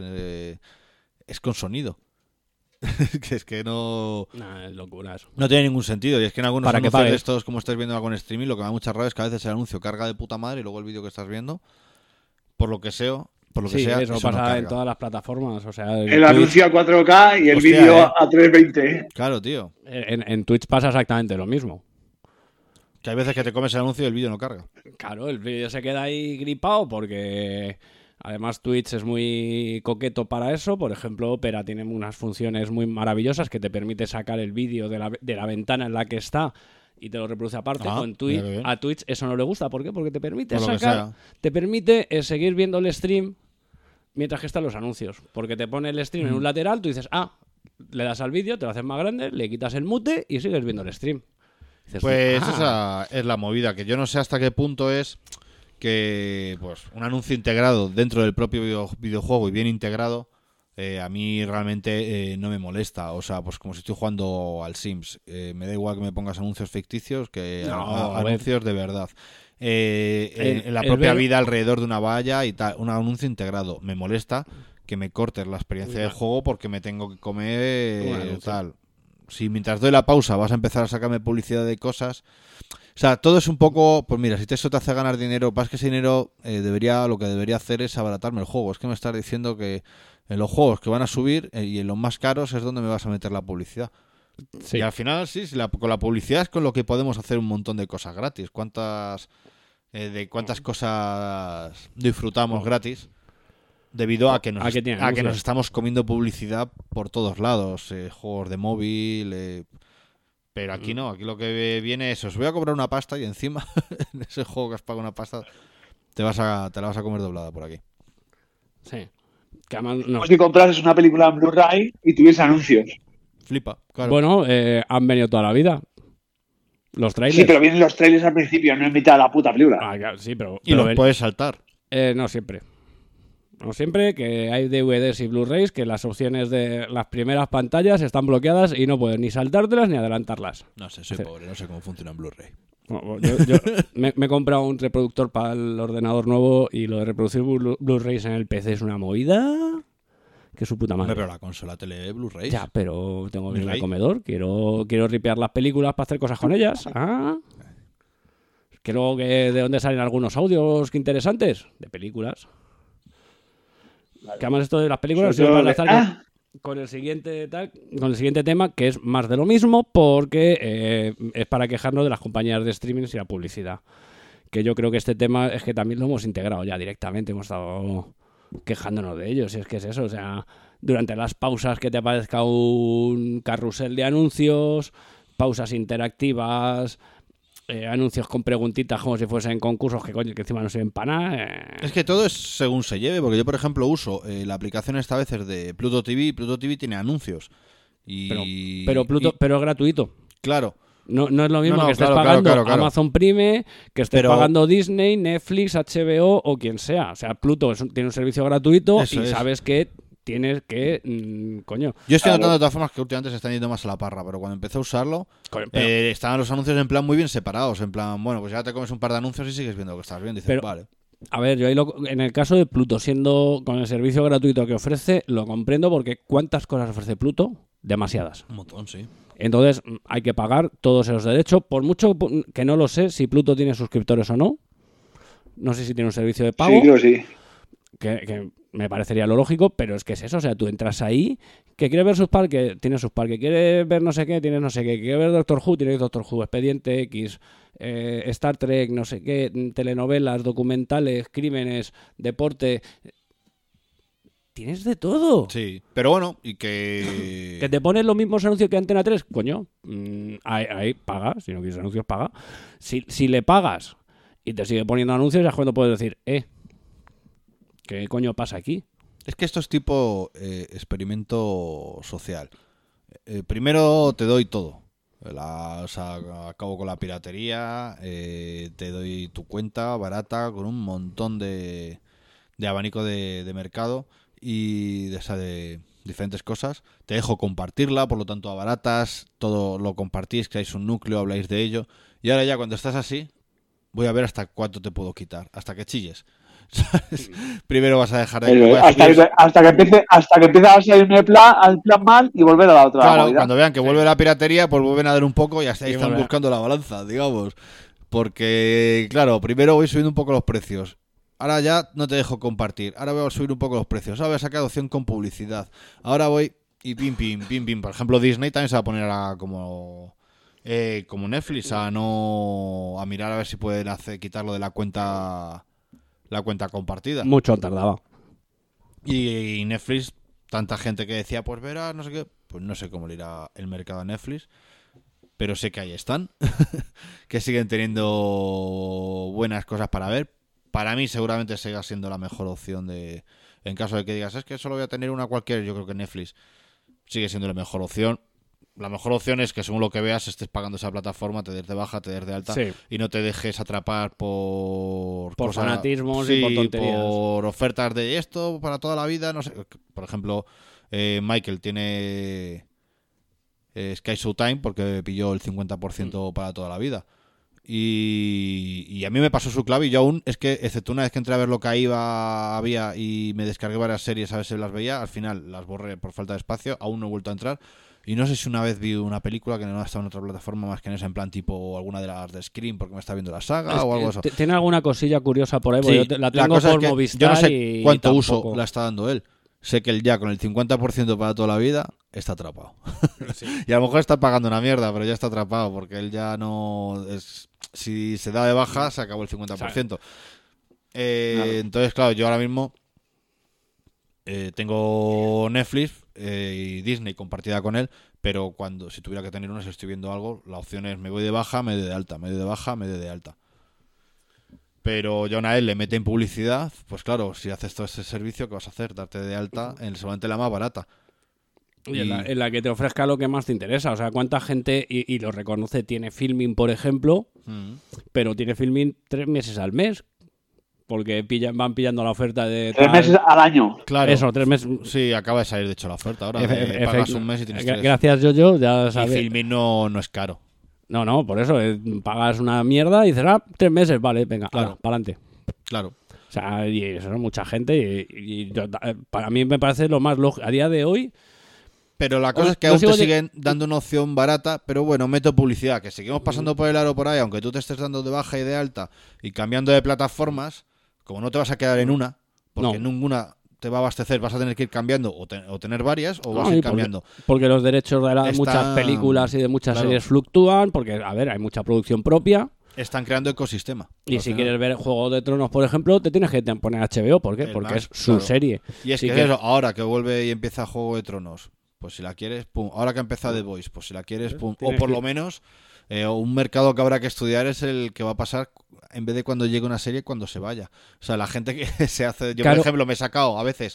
es con sonido. Que es que no... Nah, es locura eso. No tiene ningún sentido. Y es que en algunos Para que anuncios de pagues. estos, como estáis viendo con streaming, lo que me da mucha rabia es que a veces el anuncio carga de puta madre y luego el vídeo que estás viendo, por lo que sea, Eso pasa no en todas las plataformas. O sea, El anuncio a 4K y el Hostia, vídeo a 320. Claro, tío. En Twitch pasa exactamente lo mismo. Que hay veces que te comes el anuncio y el vídeo no carga. Claro, el vídeo se queda ahí gripado porque además Twitch es muy coqueto para eso. Por ejemplo, Opera tiene unas funciones muy maravillosas que te permite sacar el vídeo de la ventana en la que está y te lo reproduce aparte. Con Twitch, a Twitch eso no le gusta. ¿Por qué? Porque te permite Por lo que sacar, sea. te permite seguir viendo el stream mientras que están los anuncios. Porque te pone el stream en un lateral, tú dices, le das al vídeo, te lo haces más grande, le quitas el mute y sigues viendo el stream. Dices, Pues esa es la movida, que yo no sé hasta qué punto es que pues un anuncio integrado dentro del propio videojuego y bien integrado, a mí realmente no me molesta. O sea, pues como si estoy jugando al Sims. Me da igual que me pongas anuncios ficticios que anuncios de verdad. En la propia vida alrededor de una valla y tal, un anuncio integrado. Me molesta que me cortes la experiencia del juego porque me tengo que comer tal. Si mientras doy la pausa vas a empezar a sacarme publicidad de cosas... O sea, todo es un poco... Pues mira, si eso te hace ganar dinero, pasa que ese dinero lo que debería hacer es abaratarme el juego. Es que me estás diciendo que en los juegos que van a subir y en los más caros es donde me vas a meter la publicidad. Sí. Y al final, sí, con la publicidad es con lo que podemos hacer un montón de cosas gratis. ¿Cuántas cosas disfrutamos gratis? Debido a que nos estamos comiendo publicidad por todos lados, juegos de móvil, pero aquí no, aquí lo que viene es, os voy a cobrar una pasta y encima en ese juego que has pagado una pasta te la vas a comer doblada por aquí. Sí. Que además, no. Como si comprases una película en Blu-ray y tuviese anuncios. Flipa, claro. Bueno, han venido toda la vida. Los trailers. Sí, pero vienen los trailers al principio, no en mitad de la puta película. Claro, sí, pero los puedes saltar. No siempre. No siempre, que hay DVDs y Blu-rays que las opciones de las primeras pantallas están bloqueadas y no puedes ni saltártelas ni adelantarlas. No sé, soy pobre, no sé cómo funciona en Blu-ray. Yo me he comprado un reproductor para el ordenador nuevo y lo de reproducir Blu-rays en el PC es una movida que su puta madre. Pero la consola te lee Blu-rays. Ya, pero tengo que ir al comedor, quiero ripear las películas para hacer cosas con ellas. Creo que de dónde salen algunos audios interesantes de películas. Que además esto de las películas con el siguiente tema, que es más de lo mismo, porque es para quejarnos de las compañías de streaming y la publicidad. Que yo creo que este tema es que también lo hemos integrado ya directamente, hemos estado quejándonos de ellos, y es que es eso, o sea, durante las pausas que te aparezca un carrusel de anuncios, pausas interactivas, anuncios con preguntitas como si fuesen concursos que encima no sirven para nada. Es que todo es según se lleve, porque yo por ejemplo uso la aplicación esta veces de Pluto TV, y Pluto TV tiene anuncios. Pero es gratuito. Claro. No es lo mismo que estés pagando Amazon Prime, que estés pagando Disney, Netflix, HBO o quien sea. O sea, Pluto tiene un servicio gratuito y sabes que tienes que, coño. Yo estoy notando de todas formas que últimamente se están yendo más a la parra, pero cuando empecé a usarlo, estaban los anuncios en plan muy bien separados, en plan, bueno, pues ya te comes un par de anuncios y sigues viendo que estás bien, dices, Pero, vale. A ver, yo ahí en el caso de Pluto, siendo con el servicio gratuito que ofrece, lo comprendo porque ¿cuántas cosas ofrece Pluto? Demasiadas. Un montón, sí. Entonces hay que pagar todos esos derechos, por mucho que no lo sé si Pluto tiene suscriptores o no. No sé si tiene un servicio de pago. Sí, creo que sí. Que me parecería lo lógico, pero es que es eso, o sea, tú entras ahí, que quieres ver sus parques, tienes sus parques, quieres ver no sé qué, tienes no sé qué, quieres ver Doctor Who, tienes Doctor Who, Expediente X, Star Trek, no sé qué, telenovelas, documentales, crímenes, deporte, tienes de todo. Sí, pero bueno, y que... Que te pones los mismos anuncios que Antena 3, coño, ahí paga, si no quieres anuncios, paga. Si le pagas y te sigue poniendo anuncios, ya es cuando puedes decir, ¿qué coño pasa aquí? Es que esto es tipo experimento social. Primero te doy todo. Acabo con la piratería, te doy tu cuenta barata con un montón de abanico de mercado y de diferentes cosas. Te dejo compartirla, por lo tanto abaratas, todo lo compartís, creáis un núcleo, habláis de ello. Y ahora ya cuando estás así, voy a ver hasta cuánto te puedo quitar, hasta que chilles. ¿Sabes? Primero vas a dejar de... Hasta que empiece a salir el plan mal y volver a la otra. Claro, cuando vean que vuelve la piratería, pues vuelven a dar un poco y hasta ahí están buscando la balanza, digamos. Porque, claro, primero voy subiendo un poco los precios. Ahora ya no te dejo compartir. Ahora voy a subir un poco los precios. Ahora voy a sacar opción con publicidad. Ahora voy y pim, pim, pim, pim. Por ejemplo, Disney también se va a poner como Netflix a mirar a ver si pueden quitarlo de la cuenta compartida. Mucho tardaba. Y Netflix, tanta gente que decía, pues verás, no sé qué, pues no sé cómo le irá el mercado a Netflix, pero sé que ahí están, que siguen teniendo buenas cosas para ver. Para mí seguramente siga siendo la mejor opción en caso de que digas, es que solo voy a tener una cualquiera, yo creo que Netflix sigue siendo la mejor opción. La mejor opción es que según lo que veas estés pagando esa plataforma, te des de baja, te des de alta, sí, y no te dejes atrapar por fanatismos y por tonterías, por ofertas de esto para toda la vida, no sé. Por ejemplo, Michael tiene Sky Showtime porque pilló el 50% para toda la vida. Y a mí me pasó su clave y yo aún, es que excepto una vez que entré a ver lo que había y me descargué varias series a ver si las veía, al final las borré por falta de espacio, aún no he vuelto a entrar. Y no sé si una vez vi una película que no ha estado en otra plataforma más que en ese, en plan tipo alguna de las de Scream porque me está viendo la saga o algo así. Tiene alguna cosilla curiosa por ahí, porque yo la tengo por Movistar. Yo no sé cuánto uso la está dando él. Sé que él ya con el 50% para toda la vida está atrapado. Sí. Y a lo mejor está pagando una mierda, pero ya está atrapado porque él ya no... si se da de baja, se acabó el 50%. Entonces, claro, yo ahora mismo tengo Netflix y Disney compartida con él, pero si tuviera que tener una, si estoy viendo algo, la opción es me voy de baja, me doy de alta, me doy de baja, me doy de alta. Pero ya una vez le meten publicidad, pues claro, si haces todo ese servicio, ¿qué vas a hacer? Darte de alta en solamente la más barata. Y en la que te ofrezca lo que más te interesa. O sea, ¿cuánta gente, y lo reconoce, tiene Filmin, por ejemplo, pero tiene Filmin 3 meses al mes? Porque van pillando la oferta de... 3 meses al año. Claro. Eso, 3 meses. Sí, acaba de salir de hecho la oferta ahora. Pagas un mes y tienes 3. Gracias, Yoyo, ya sabes. Y Filmin no es caro. No, por eso. Pagas una mierda y dices, 3 meses, vale, venga, claro, para adelante. Claro. O sea, y eso es mucha gente y para mí me parece lo más lógico. A día de hoy... Pero la cosa es que aún te siguen dando una opción barata, pero bueno, meto publicidad, que seguimos pasando por el aro por ahí, aunque tú te estés dando de baja y de alta y cambiando de plataformas, como no te vas a quedar en una, porque ninguna te va a abastecer, vas a tener que ir cambiando o tener varias o vas a ir cambiando. Porque los derechos de muchas películas y de muchas series fluctúan, porque, a ver, hay mucha producción propia. Están creando ecosistema. Y si quieres ver Juego de Tronos, por ejemplo, te tienes que poner HBO. ¿Por qué? Porque es su serie. Y es que eso, ahora que vuelve y empieza Juego de Tronos, pues si la quieres, pum. Ahora que ha empezado The Voice, pues si la quieres, pum. O por lo menos, un mercado que habrá que estudiar es el que va a pasar en vez de cuando llegue una serie, cuando se vaya. O sea, la gente que se hace... Yo, por ejemplo, me he sacado a veces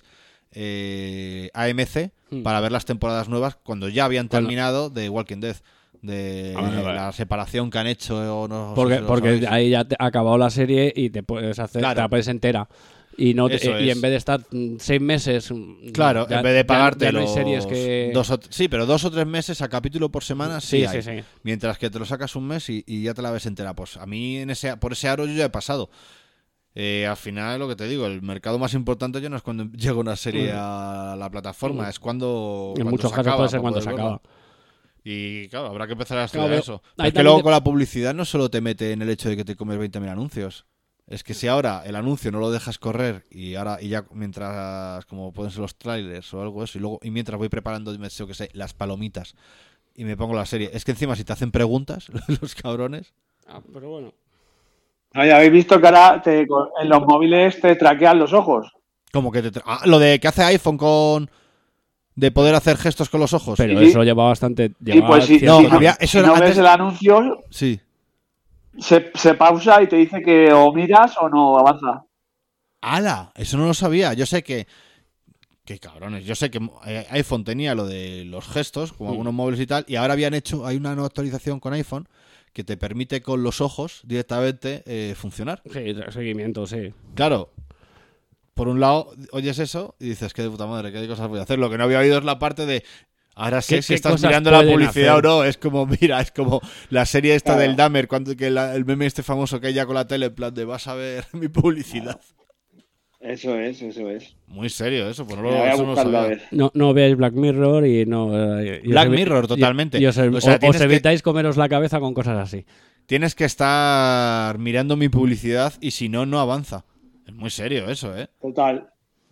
AMC para ver las temporadas nuevas cuando ya habían terminado de Walking Dead. De la separación que han hecho. Porque ahí ya te ha acabado la serie y te puedes hacer, te la puedes entera. Y no Eso y es. en vez de estar 6 meses... Claro, en vez de pagarte ya no hay los series que... sí, pero 2 o 3 meses a capítulo por semana sí, Sí, hay. sí, sí. Mientras que te lo sacas un mes y ya te la ves entera. Pues a mí por ese aro yo ya he pasado. Al final, lo que te digo, el mercado más importante ya no es cuando llega una serie a la plataforma, es cuando En cuando muchos se casos acaba, puede ser para cuando poder se verla. acaba. Y claro, habrá que empezar a estudiar Claro, eso. ahí Pero es que también luego te- con la publicidad no solo te mete en el hecho de que te comes 20.000 anuncios. Es que si ahora el anuncio no lo dejas correr y ya mientras, como pueden ser los trailers o algo eso, y mientras voy preparando, yo que sé, las palomitas y me pongo la serie, es que encima si te hacen preguntas, los cabrones. Pero bueno. Oye, ¿habéis visto que ahora en los móviles te traquean los ojos? Como que lo de que hace iPhone de poder hacer gestos con los ojos. Pero eso lleva bastante... Sí, pues si no, no antes... ves el anuncio, sí. se pausa y te dice que o miras o no avanza. ¡Hala! Eso no lo sabía. Yo sé que... ¡Qué cabrones! Yo sé que iPhone tenía lo de los gestos, como algunos móviles y tal, y ahora hay una nueva actualización con iPhone que te permite con los ojos directamente funcionar. Sí, seguimiento, sí. Claro. Por un lado, oyes eso y dices, qué de puta madre, qué cosas voy a hacer. Lo que no había oído es la parte de... Ahora sé si ¿Qué estás cosas mirando la pueden publicidad hacer? o no. Es como, mira, es como la serie esta Claro. del Dahmer, el meme este famoso que hay ya con la tele, en plan de vas a ver mi publicidad. Eso es. Muy serio eso, pues no Voy a eso no lo buscarlo a sabía. ver. No veáis Black Mirror y no... Black Mirror, totalmente. Y os O sea, tienes que- evitáis comeros la cabeza con cosas así. Tienes que estar mirando mi publicidad y si no, no avanza. Es muy serio eso, ¿eh? Total.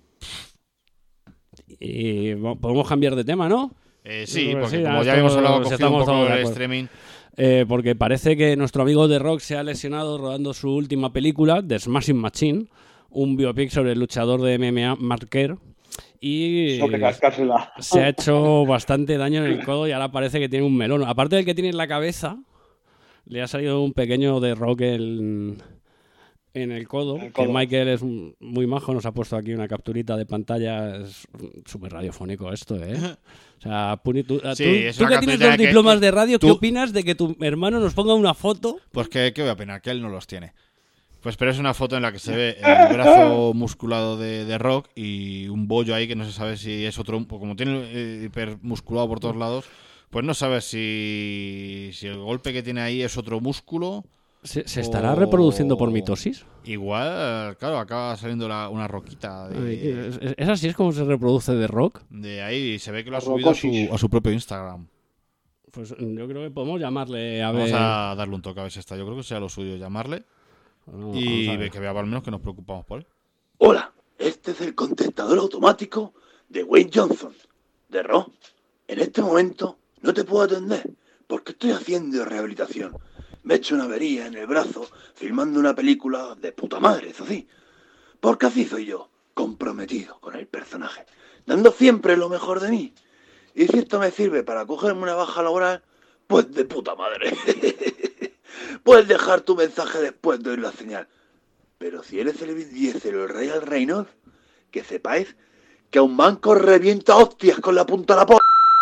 Y podemos cambiar de tema, ¿no? Sí, Pues porque sí, como esto- ya hemos hablado, si cogido un estamos poco todos de el acuerdo. streaming. Porque parece que nuestro amigo The Rock se ha lesionado rodando su última película, The Smashing Machine, un biopic sobre el luchador de MMA Mark Kerr. Y Sobre cascársela. se ha hecho bastante daño en el codo y ahora parece que tiene un melón. Aparte del que tiene en la cabeza, le ha salido un pequeño The Rock en el codo. Que Michael es muy majo, nos ha puesto aquí una capturita de pantalla. Es súper radiofónico esto, ¿eh? O sea, Puni, tú Sí, es tú una que tienes capturita los que- diplomas de radio, ¿qué tú- opinas de que tu hermano nos ponga una foto? Pues ¿qué voy a opinar? Que él no los tiene. Pues pero es una foto en la que se ve el brazo musculado de Rock y un bollo ahí que no se sabe si es otro... Como tiene hipermusculado por todos lados, pues no sabes si el golpe que tiene ahí es otro músculo. ¿Se estará reproduciendo por mitosis? Igual, claro, acaba saliendo una roquita. ¿Es así es como se reproduce The Rock? De ahí se ve que lo ha La subido rocosis. a su propio Instagram. Pues yo creo que podemos llamarle a Vamos ver... a darle un toque a ver si está. Yo creo que sea lo suyo llamarle Vamos y a ver. que vea al menos que nos preocupamos por él. Hola, este es el contestador automático de Wayne Johnson, de Raw. En este momento no te puedo atender porque estoy haciendo rehabilitación. Me he hecho una avería en el brazo filmando una película de puta madre, eso sí. Porque así soy yo, comprometido con el personaje, dando siempre lo mejor de mí. Y si esto me sirve para cogerme una baja laboral, pues de puta madre. Puedes dejar tu mensaje después de oír la señal. Pero si eres el Vin Diesel o el Ryan Reynolds, que sepáis que a un manco revienta hostias con la punta de la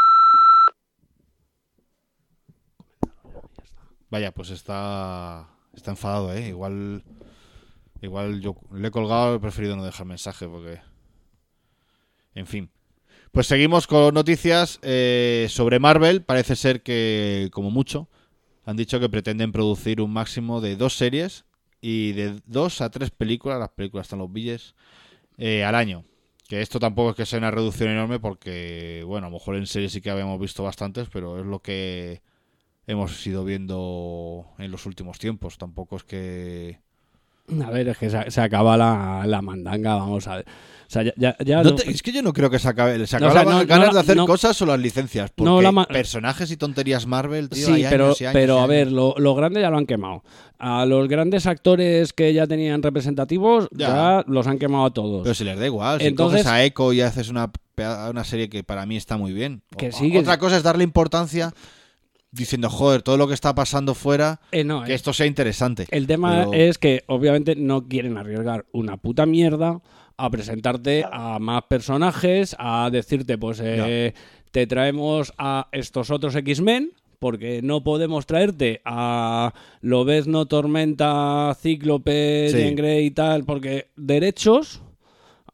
Vaya, pues está enfadado, ¿eh? Igual yo le he colgado, he preferido no dejar mensaje porque... En fin. Pues seguimos con noticias sobre Marvel. Parece ser que, como mucho, han dicho que pretenden producir un máximo de 2 series y de 2 a 3 películas, las películas están los billes, al año. Que esto tampoco es que sea una reducción enorme porque, bueno, a lo mejor en series sí que habíamos visto bastantes, pero es lo que hemos ido viendo en los últimos tiempos. Tampoco es que... A ver, es que se acaba la mandanga, vamos a ver. O sea, ya No es que yo no creo que se acabe. Se No, o acaban sea, las ganas de hacer no- cosas o las licencias. Porque no, la personajes y tonterías Marvel, tío, Sí, hay pero, años y años pero y a años. ver, lo grande ya lo han quemado. A los grandes actores que ya tenían representativos, ya los han quemado a todos. Pero si les da igual. Si Entonces, coges a Echo y haces una serie que para mí está muy bien. Que sí, que Otra sí. cosa es darle importancia diciendo, joder, todo lo que está pasando fuera, que esto sea interesante. El tema Pero- es que obviamente no quieren arriesgar una puta mierda a presentarte a más personajes, a decirte, pues te traemos a estos otros X-Men, porque no podemos traerte a Lobezno, Tormenta, Cíclope, Sí. Jean Grey y tal, porque derechos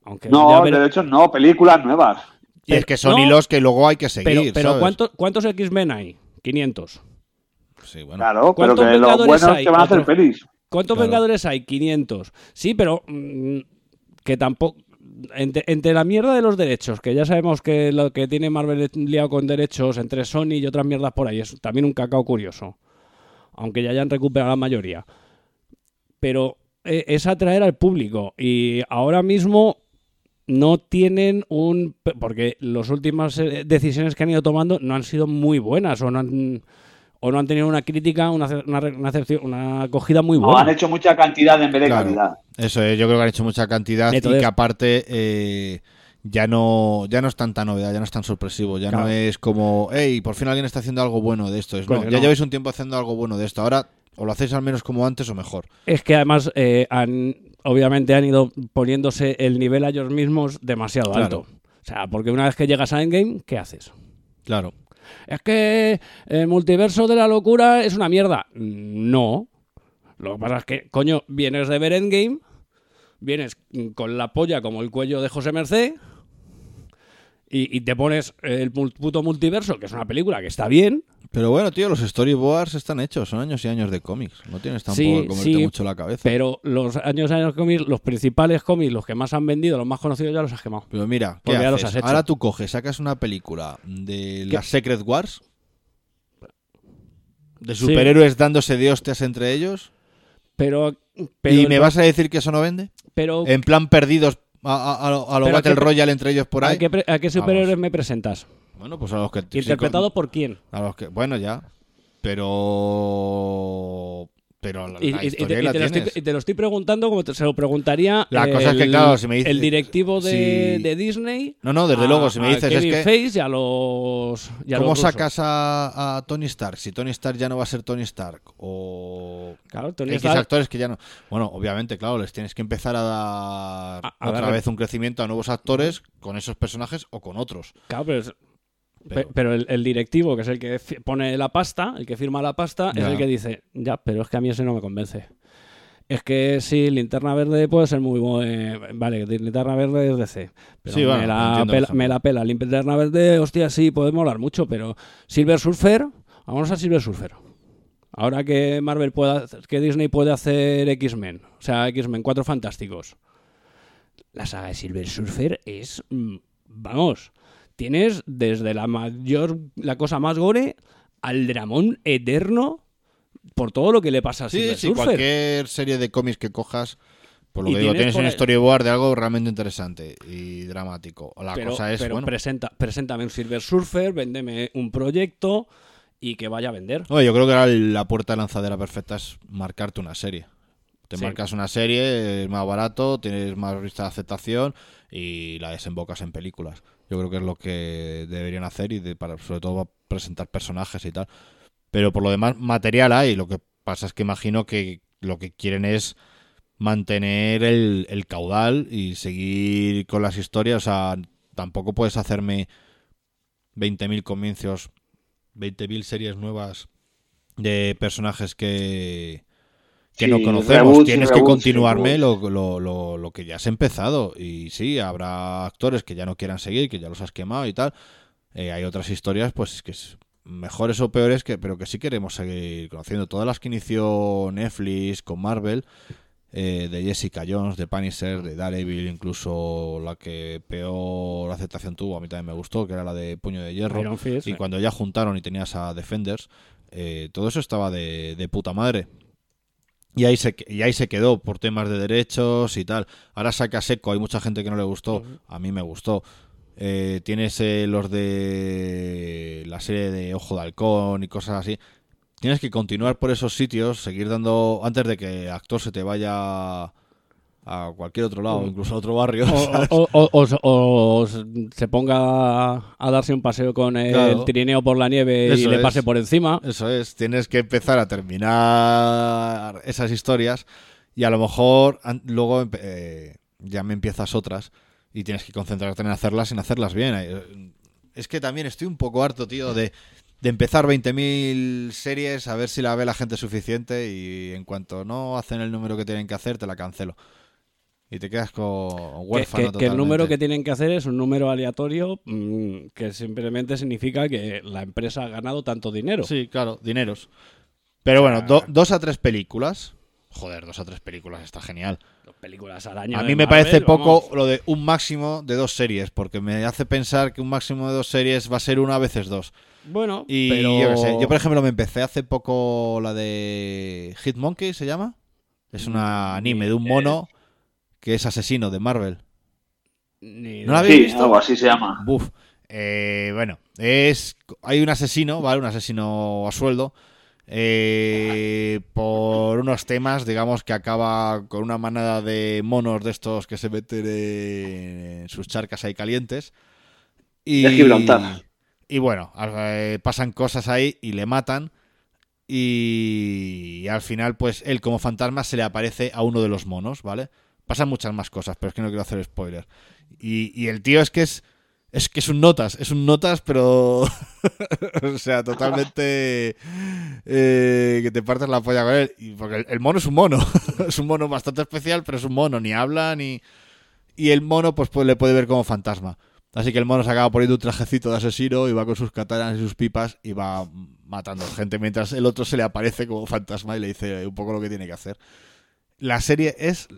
Aunque No, derechos no, películas nuevas. Y es que son hilos que luego hay que seguir. Pero ¿sabes? ¿cuántos X-Men hay? 500. Sí, bueno. Claro, pero ¿Cuántos que los Vengadores buenos hay? que van a hacer pelis. ¿Cuántos Claro. Vengadores hay? 500. Sí, pero que tampoco... Entre la mierda de los derechos, que ya sabemos que lo que tiene Marvel liado con derechos entre Sony y otras mierdas por ahí, es también un cacao curioso. Aunque ya hayan recuperado la mayoría. Pero es atraer al público. Y ahora mismo no tienen porque las últimas decisiones que han ido tomando no han sido muy buenas o no han tenido una crítica, una acogida muy buena. No, han hecho mucha cantidad en vez de Claro. calidad. Eso es, yo creo que han hecho mucha cantidad Entonces- y que aparte ya no es tanta novedad, ya no es tan sorpresivo, ya Claro. no es como, hey, por fin alguien está haciendo algo bueno de esto. Coño, Ya no. lleváis un tiempo haciendo algo bueno de esto, ahora o lo hacéis al menos como antes o mejor. Es que además obviamente han ido poniéndose el nivel a ellos mismos demasiado Claro. alto. O sea, porque una vez que llegas a Endgame, ¿qué haces? Claro. Es que el multiverso de la locura es una mierda. No. Lo que pasa es que, coño, vienes de ver Endgame, vienes con la polla como el cuello de José Mercé y te pones el puto multiverso, que es una película que está bien. Pero bueno, tío, los storyboards están hechos, son años y años de cómics, no tienes tampoco que comerte mucho la cabeza. Pero los años cómics, los principales cómics, los que más han vendido, los más conocidos, ya los has quemado. Pero mira, ¿qué Porque ya los haces? has hecho. Ahora tú coges, sacas una película de las Secret Wars, de Sí. superhéroes dándose de hostias entre ellos, Pero ¿y me vas a decir que eso no vende? Pero En plan perdidos a lo Pero Battle ¿a qué- Royale entre ellos por ahí. ¿A qué superhéroes me presentas? Bueno, pues a los que... ¿Interpretado por quién? A los que... Bueno, ya. Pero la Y historia te la lo tienes. te lo estoy preguntando como se lo preguntaría La cosa es que, claro, si me dices- el directivo de si- Disney. No, desde luego, si me dices es Kevin que... Feige y a los ¿Cómo rusos. sacas a Tony Stark? Si Tony Stark ya no va a ser Tony Stark o Claro, Tony X Stark- actores que ya no... Bueno, obviamente, claro, les tienes que empezar a dar a otra dar- vez un crecimiento a nuevos actores con esos personajes o con otros. Claro, pero el directivo, que es el que pone la pasta, el que firma la pasta, es Ya. el que dice, ya, pero es que a mí ese no me convence. Es que sí, Linterna Verde puede ser muy vale, Linterna Verde es DC. Pero Sí, bueno, me entiendo el ejemplo. me la pela. Linterna Verde, hostia, sí, puede molar mucho, pero Silver Surfer, vamos a Silver Surfer. Ahora que que Disney puede hacer X-Men, o sea, X-Men 4 Fantásticos. La saga de Silver Surfer es, vamos, tienes desde la cosa más gore al dramón eterno por todo lo que le pasa a Sí, Silver sí, Surfer. cualquier serie de cómics que cojas, por lo Y que digo, tienes tienes un por- storyboard de algo realmente interesante y dramático. La cosa es, pero bueno... preséntame un Silver Surfer, véndeme un proyecto y que vaya a vender. Oye, yo creo que ahora la puerta de lanzadera perfecta es marcarte una serie. Te Sí. marcas una serie, es más barato, tienes más vista de aceptación y la desembocas en películas. Yo creo que es lo que deberían hacer y sobre todo presentar personajes y tal. Pero por lo demás, material hay. Lo que pasa es que imagino que lo que quieren es mantener el caudal y seguir con las historias. O sea, tampoco puedes hacerme 20.000 comienzos, 20.000 series nuevas de personajes que no Sí, conocemos. reboots, Tienes que reboots, continuarme reboots. lo que ya has empezado. Y sí, habrá actores que ya no quieran seguir, que ya los has quemado y tal. Hay otras historias, pues, que mejores o peores, pero que sí queremos seguir conociendo. Todas las que inició Netflix con Marvel, de Jessica Jones, de Punisher, de Daredevil, incluso la que peor aceptación tuvo, a mí también me gustó, que era la de Puño de Hierro. Iron Fist, Y cuando ya juntaron y tenías a Defenders, todo eso estaba de puta madre. Y ahí se quedó por temas de derechos y tal. Ahora saca Seco, hay mucha gente que no le gustó. A mí me gustó. Tienes los de la serie de Ojo de Halcón y cosas así. Tienes que continuar por esos sitios, seguir dando antes de que el actor se te vaya a cualquier otro lado, incluso a otro barrio. ¿sabes? O se ponga a darse un paseo con el Claro. trineo por la nieve y Eso le es. pase por encima. Eso es, tienes que empezar a terminar esas historias y a lo mejor luego ya me empiezas otras y tienes que concentrarte en hacerlas sin hacerlas bien. Es que también estoy un poco harto, tío, de empezar 20.000 series a ver si la ve la gente suficiente y en cuanto no hacen el número que tienen que hacer, te la cancelo. y te quedas con huérfano que el número que tienen que hacer es un número aleatorio que simplemente significa que la empresa ha ganado tanto dinero. Sí, claro, dineros. Pero bueno, 2 a 3 películas. Joder, 2 a 3 películas está genial. 2 películas al año. A mí me parece poco lo de un máximo de 2 series, porque me hace pensar que un máximo de 2 series va a ser una a veces 2. Bueno, y pero... yo qué sé, yo por ejemplo me empecé hace poco la de Hitmonkey, ¿se llama? Es una anime de un mono que es asesino de Marvel. ¿No la habéis Sí, visto? algo así se llama. Buf. Bueno, hay un asesino, ¿vale? Un asesino a sueldo. Por unos temas, digamos, que acaba con una manada de monos de estos que se meten en sus charcas ahí calientes. De Gibraltar. Y bueno, pasan cosas ahí y le matan. Y al final, pues él como fantasma se le aparece a uno de los monos, ¿vale? Pasan muchas más cosas, pero es que no quiero hacer spoiler. Y el tío es que es un notas, pero o sea, totalmente que te partes la polla con él. Porque el mono es un mono, es un mono bastante especial, pero es un mono, ni habla, ni... Y el mono pues le puede ver como fantasma. Así que el mono se acaba poniendo un trajecito de asesino y va con sus katanas y sus pipas y va matando gente, mientras el otro se le aparece como fantasma y le dice un poco lo que tiene que hacer. La serie es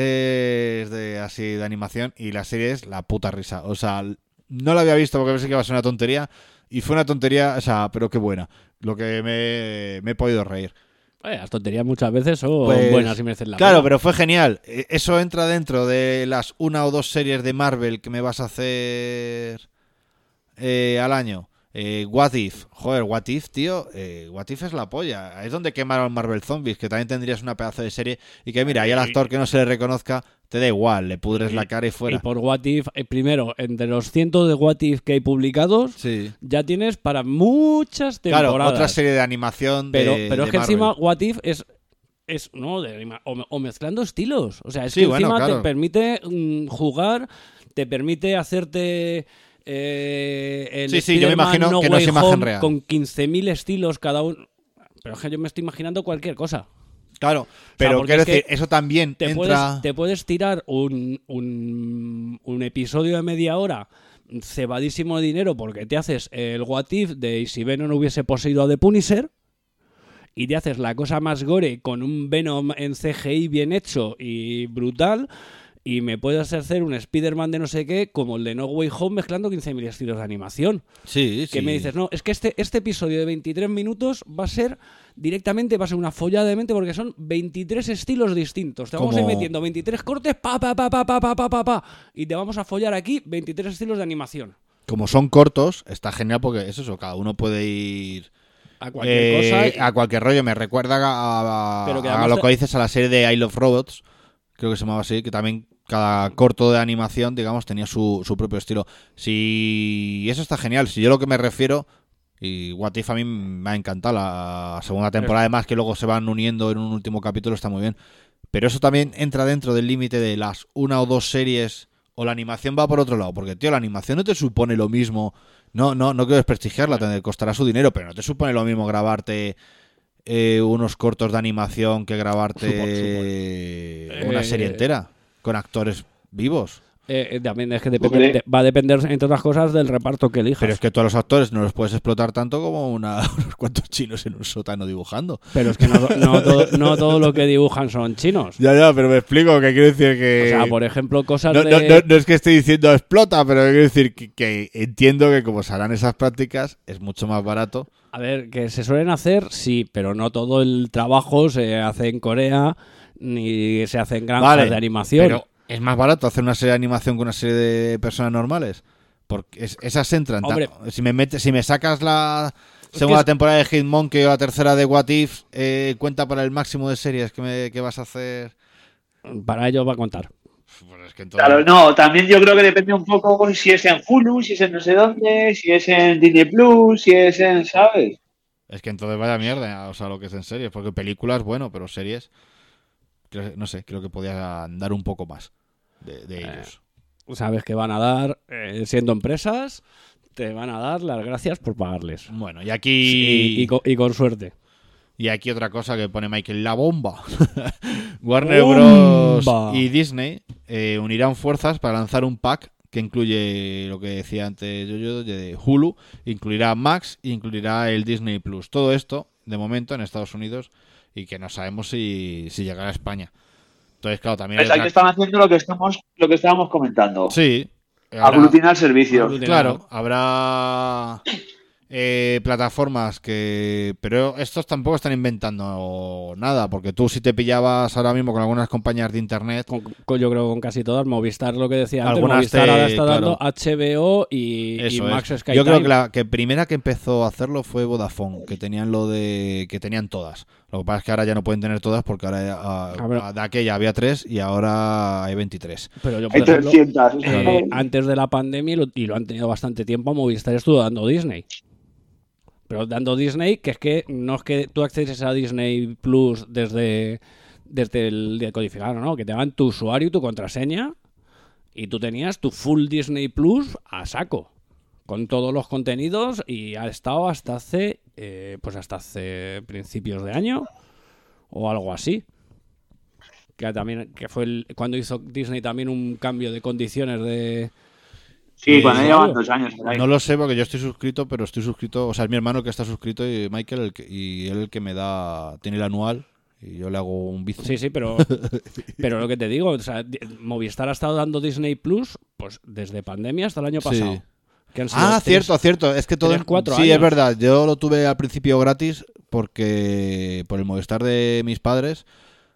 así de animación y la serie es la puta risa. O sea, no la había visto porque pensé que iba a ser una tontería y fue una tontería, o sea, pero qué buena. Lo que me he podido reír. Las tonterías muchas veces son Pues, buenas y merecen la claro, pena. pero fue genial. Eso entra dentro de las 1 o 2 series de Marvel que me vas a hacer al año. What If. Joder, What If, tío. What If es la polla. Es donde quemaron Marvel Zombies, que también tendrías una pedazo de serie. Y que mira, ahí al actor que no se le reconozca, te da igual, le pudres la cara y fuera. Y por What If, primero, entre los cientos de What If que hay publicados, ya tienes para muchas temporadas. Claro, otra serie de animación pero de es que Marvel. encima What If es no, o mezclando estilos. O sea, es Sí, que bueno, encima claro. te permite jugar, te permite hacerte... el Sí, yo me imagino No que no es Way imagen Home real. con 15.000 estilos cada uno. Pero es que yo me estoy imaginando cualquier cosa. Claro, pero porque quiero es que decir, eso también entra... Te puedes tirar un episodio de media hora cebadísimo de dinero porque te haces el What If de si Venom hubiese poseído a The Punisher y te haces la cosa más gore con un Venom en CGI bien hecho y brutal y me puedes hacer un Spider-Man de no sé qué como el de No Way Home mezclando 15.000 estilos de animación. Sí. Que me dices, no, es que este episodio de 23 minutos va a ser una follada de mente porque son 23 estilos distintos. Te vamos a ir metiendo 23 cortes, y te vamos a follar aquí 23 estilos de animación. Como son cortos, está genial porque es eso, cada uno puede ir a cualquier cosa. A cualquier rollo. Me recuerda a lo que dices, a la serie de I Love Robots, creo que se llamaba así, que también cada corto de animación, digamos, tenía su propio estilo. Si eso está genial. Si yo lo que me refiero, y What If a mí me ha encantado la segunda temporada, además que luego se van uniendo en un último capítulo, está muy bien. Pero eso también entra dentro del límite de las 1 o 2 series, o la animación va por otro lado, porque tío, la animación no te supone lo mismo. No quiero desprestigiarla, te costará su dinero, pero no te supone lo mismo grabarte unos cortos de animación que grabarte una serie entera con actores vivos. También es que va a depender, entre otras cosas, del reparto que elijas. Pero es que todos los actores no los puedes explotar tanto como unos cuantos chinos en un sótano dibujando. Pero es que no todo lo que dibujan son chinos. Ya, pero me explico, que quiero decir que... O sea, por ejemplo, cosas no es que esté diciendo explota, pero quiero decir que entiendo que como se harán esas prácticas, es mucho más barato. A ver, que se suelen hacer, sí, pero no todo el trabajo se hace en Corea ni se hace en granjas de animación. Pero es más barato hacer una serie de animación que una serie de personas normales. Porque esas entran. Hombre, si me sacas la segunda temporada de Hitmonkey o la tercera de What If, cuenta para el máximo de series que vas a hacer. Para ello va a contar. Pues es que entonces... Claro, no, también yo creo que depende un poco si es en Hulu, si es en no sé dónde, si es en Disney Plus, si es en, ¿sabes? Es que entonces vaya mierda, o sea, lo que es en series. Porque películas, bueno, pero series, no sé, creo que podía dar un poco más de ellos. Sabes que van a dar, siendo empresas, te van a dar las gracias por pagarles. Bueno, y aquí... Y con suerte. Y aquí otra cosa que pone Michael, la bomba. Warner Bros. Y Disney unirán fuerzas para lanzar un pack que incluye lo que decía antes yo de Hulu, incluirá Max e incluirá el Disney Plus. Todo esto, de momento, en Estados Unidos, y que no sabemos si llegará a España. Entonces, claro, también... Pues aquí están haciendo lo que estábamos comentando. Sí. Aglutinar servicios. Claro, habrá plataformas que... Pero estos tampoco están inventando nada, porque tú si te pillabas ahora mismo con algunas compañías de internet... Yo creo con casi todas, Movistar, lo que decía antes, algunas Movistar ahora está dando HBO y Max Sky Yo creo Time. que la que primera que empezó a hacerlo fue Vodafone, que tenían que tenían todas. Lo que pasa es que ahora ya no pueden tener todas porque ahora de aquella había 3 y ahora hay 23. Pero yo, por ejemplo, 300. Antes de la pandemia, y lo han tenido bastante tiempo, Movistar estuvo dando Disney. Pero dando Disney, que es que no es que tú accedes a Disney Plus desde el decodificador, ¿no? Que te daban tu usuario y tu contraseña y tú tenías tu full Disney Plus a saco, con todos los contenidos, y ha estado hasta hace principios de año o algo así. Que fue cuando hizo Disney también un cambio de condiciones de... Sí, cuando llevan 2 años. No lo sé porque yo estoy suscrito, pero estoy suscrito, o sea, es mi hermano el que está suscrito y Michael y él el que me da, tiene el anual y yo le hago un bici. Sí, pero lo que te digo, o sea, Movistar ha estado dando Disney Plus pues desde pandemia hasta el año pasado. Sí. Que han sido cierto, es que todo 4 sí, años. Es verdad, yo lo tuve al principio gratis por el Movistar de mis padres.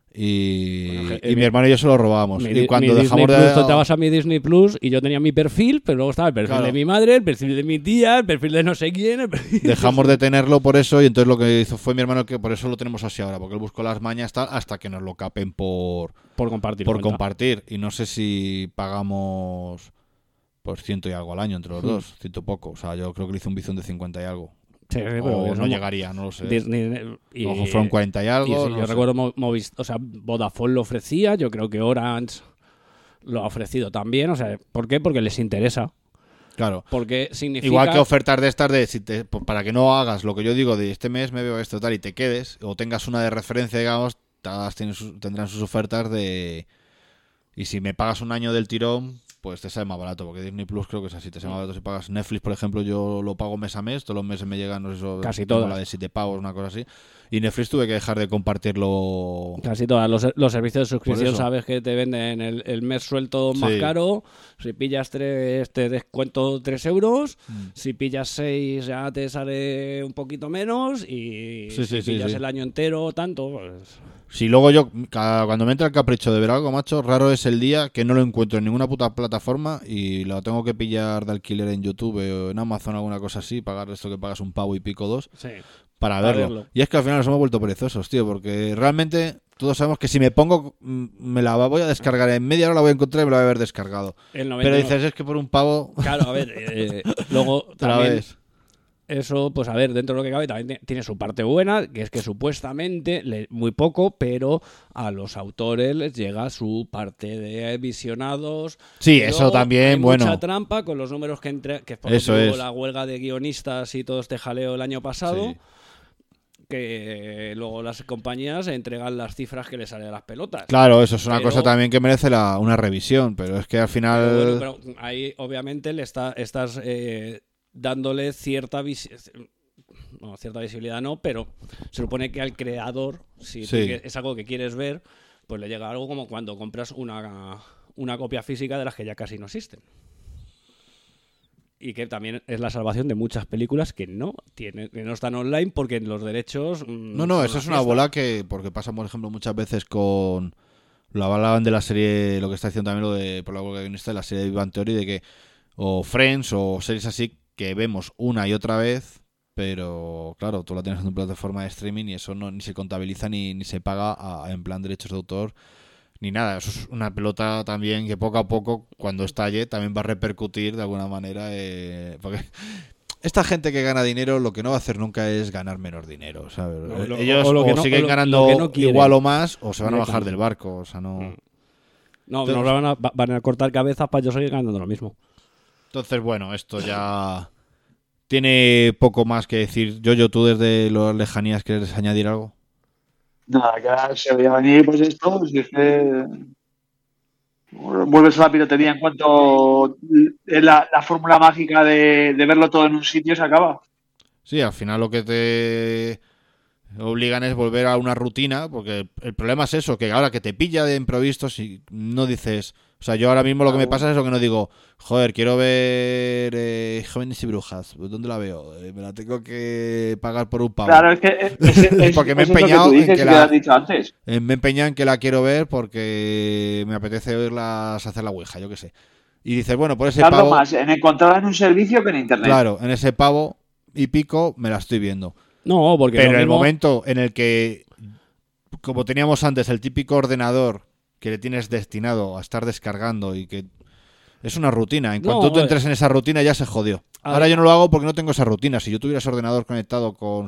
Y mi hermano y yo se lo robábamos. Y cuando dejamos Plus, tú te vas a mi Disney Plus y yo tenía mi perfil, pero luego estaba el perfil de mi madre, el perfil de mi tía, el perfil de no sé quién. Dejamos de tenerlo por eso, y entonces lo que hizo fue mi hermano, que por eso lo tenemos así ahora, porque él buscó las mañas hasta que nos lo capen por compartir. Y no sé si pagamos pues 100 y algo al año entre los dos, 100 y poco. O sea, yo creo que le hice un bizón de 50 y algo. Sí, pero no llegaría, no lo sé. Disney, Ojo, fueron 40 y algo. Yo recuerdo Vodafone lo ofrecía, yo creo que Orange lo ha ofrecido también. O sea, ¿por qué? Porque les interesa. Claro. Porque significa... Igual que ofertas de estas para que no hagas lo que yo digo de este mes me veo esto tal y te quedes, o tengas una de referencia, digamos, tendrán sus ofertas de... Y si me pagas un año del tirón, pues te sale más barato, porque Disney Plus creo que es así, te sale más barato si pagas. Netflix, por ejemplo, yo lo pago mes a mes, todos los meses me llegan, no sé, casi todas. La de 7 pagos, una cosa así. Y Netflix tuve que dejar de compartirlo. Casi todas. Los servicios de suscripción, sabes que te venden el mes suelto más caro. Si pillas 3, te descuento 3 euros. Si pillas 6, ya te sale un poquito menos. Y si pillas el año entero, tanto, pues... Si luego cuando me entra el capricho de ver algo, macho, raro es el día que no lo encuentro en ninguna puta plataforma y lo tengo que pillar de alquiler en YouTube o en Amazon, alguna cosa así, pagar esto que pagas un pavo y pico 2 para verlo. Y es que al final nos hemos vuelto perezosos, tío, porque realmente todos sabemos que si me pongo, me la voy a descargar en media hora, la voy a encontrar y me la voy a haber descargado. Pero dices, es que por un pavo... Claro, a ver, luego también... Eso, pues a ver, dentro de lo que cabe también tiene su parte buena, que es que supuestamente, muy poco, pero a los autores les llega su parte de visionados. Sí, eso también, hay bueno. mucha trampa con los números que es por ejemplo la huelga de guionistas y todo este jaleo el año pasado, que luego las compañías entregan las cifras que les salen de las pelotas. Claro, eso es una cosa también que merece una revisión, pero es que al final... Pero ahí obviamente le estás... dándole cierta visibilidad, no, pero se supone que al creador, si es algo que quieres ver, pues le llega algo como cuando compras una copia física de las que ya casi no existen. Y que también es la salvación de muchas películas que no están online porque los derechos... No, eso es una bola porque pasa, por ejemplo, muchas veces con... Lo hablaban de la serie, lo que está diciendo también lo de por la huelga guionista de la serie de Big Bang Theory, de que o Friends o series así que vemos una y otra vez, pero claro, tú la tienes en tu plataforma de streaming y eso ni se contabiliza ni se paga en plan derechos de autor ni nada. Eso es una pelota también que poco a poco, cuando estalle, también va a repercutir de alguna manera, porque esta gente que gana dinero lo que no va a hacer nunca es ganar menos dinero, ¿sabes? Ellos siguen ganando igual o más o se van a bajar del barco, o sea, no... Entonces, van a cortar cabezas para yo seguir ganando lo mismo. Entonces, bueno, esto ya tiene poco más que decir. Yoyo, ¿tú desde las lejanías quieres añadir algo? Nada, que se veía venir pues esto, si es que vuelves a la piratería en cuanto la fórmula mágica de verlo todo en un sitio se acaba. Sí, al final lo que te obligan es volver a una rutina, porque el problema es eso, que ahora que te pilla de improviso, si no dices... O sea, yo ahora mismo lo que me pasa es lo que no digo, joder, quiero ver Jóvenes y Brujas, ¿dónde la veo? Me la tengo que pagar por un pavo. Claro, es que porque me he empeñado en que la quiero ver porque me apetece oírlas hacer la ouija, yo qué sé. Y dices, bueno, por ese pavo... más en encontrarla en un servicio que en internet. Claro, en ese pavo y pico me la estoy viendo. No, porque... Pero en el momento en el que, como teníamos antes, el típico ordenador que le tienes destinado a estar descargando y que es una rutina. En cuanto tú entres en esa rutina ya se jodió. Ahora yo no lo hago porque no tengo esa rutina. Si yo tuviera ese ordenador conectado con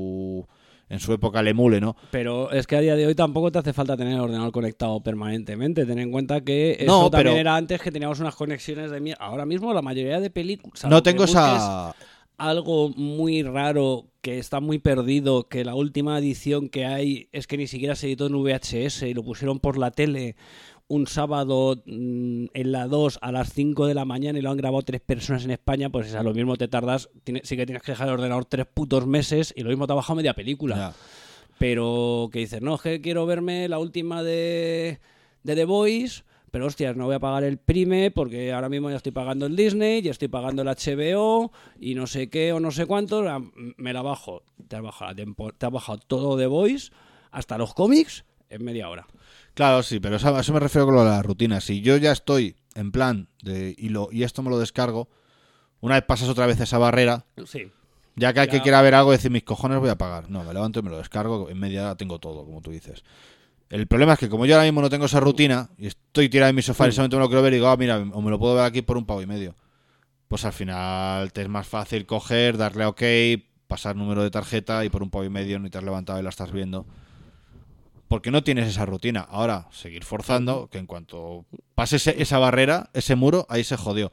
en su época el emule, ¿no? Pero es que a día de hoy tampoco te hace falta tener el ordenador conectado permanentemente. Ten en cuenta que eso también era antes, que teníamos unas conexiones de mierda. Ahora mismo la mayoría de películas... No tengo esa... Algo muy raro que está muy perdido, que la última edición que hay es que ni siquiera se editó en VHS y lo pusieron por la tele un sábado en la 2 a las 5 de la mañana y lo han grabado 3 personas en España, pues a lo mismo te tardas, sí que tienes que dejar el ordenador 3 putos meses y lo mismo te ha bajado media película. Ya. Pero que dices, no, es que quiero verme la última de The Boys... Pero hostias, no voy a pagar el Prime porque ahora mismo ya estoy pagando el Disney, ya estoy pagando el HBO y no sé qué o no sé cuánto, me la bajo. Te ha bajado todo The Voice, hasta los cómics, en media hora. Claro, sí, pero a eso me refiero con lo de la rutina. Si yo ya estoy en plan y esto me lo descargo, una vez pasas otra vez esa barrera, sí, ya que hay que quiera ver algo, decir mis cojones voy a pagar. No, me levanto y me lo descargo, en media hora tengo todo, como tú dices. El problema es que como yo ahora mismo no tengo esa rutina y estoy tirado en mi sofá y en ese momento me lo quiero ver y digo, mira, o me lo puedo ver aquí por £1.50, pues al final te es más fácil coger, darle a OK, pasar número de tarjeta y por £1.50 ni te has levantado y la estás viendo. Porque no tienes esa rutina. Ahora, seguir forzando, que en cuanto pase esa barrera, ese muro, ahí se jodió.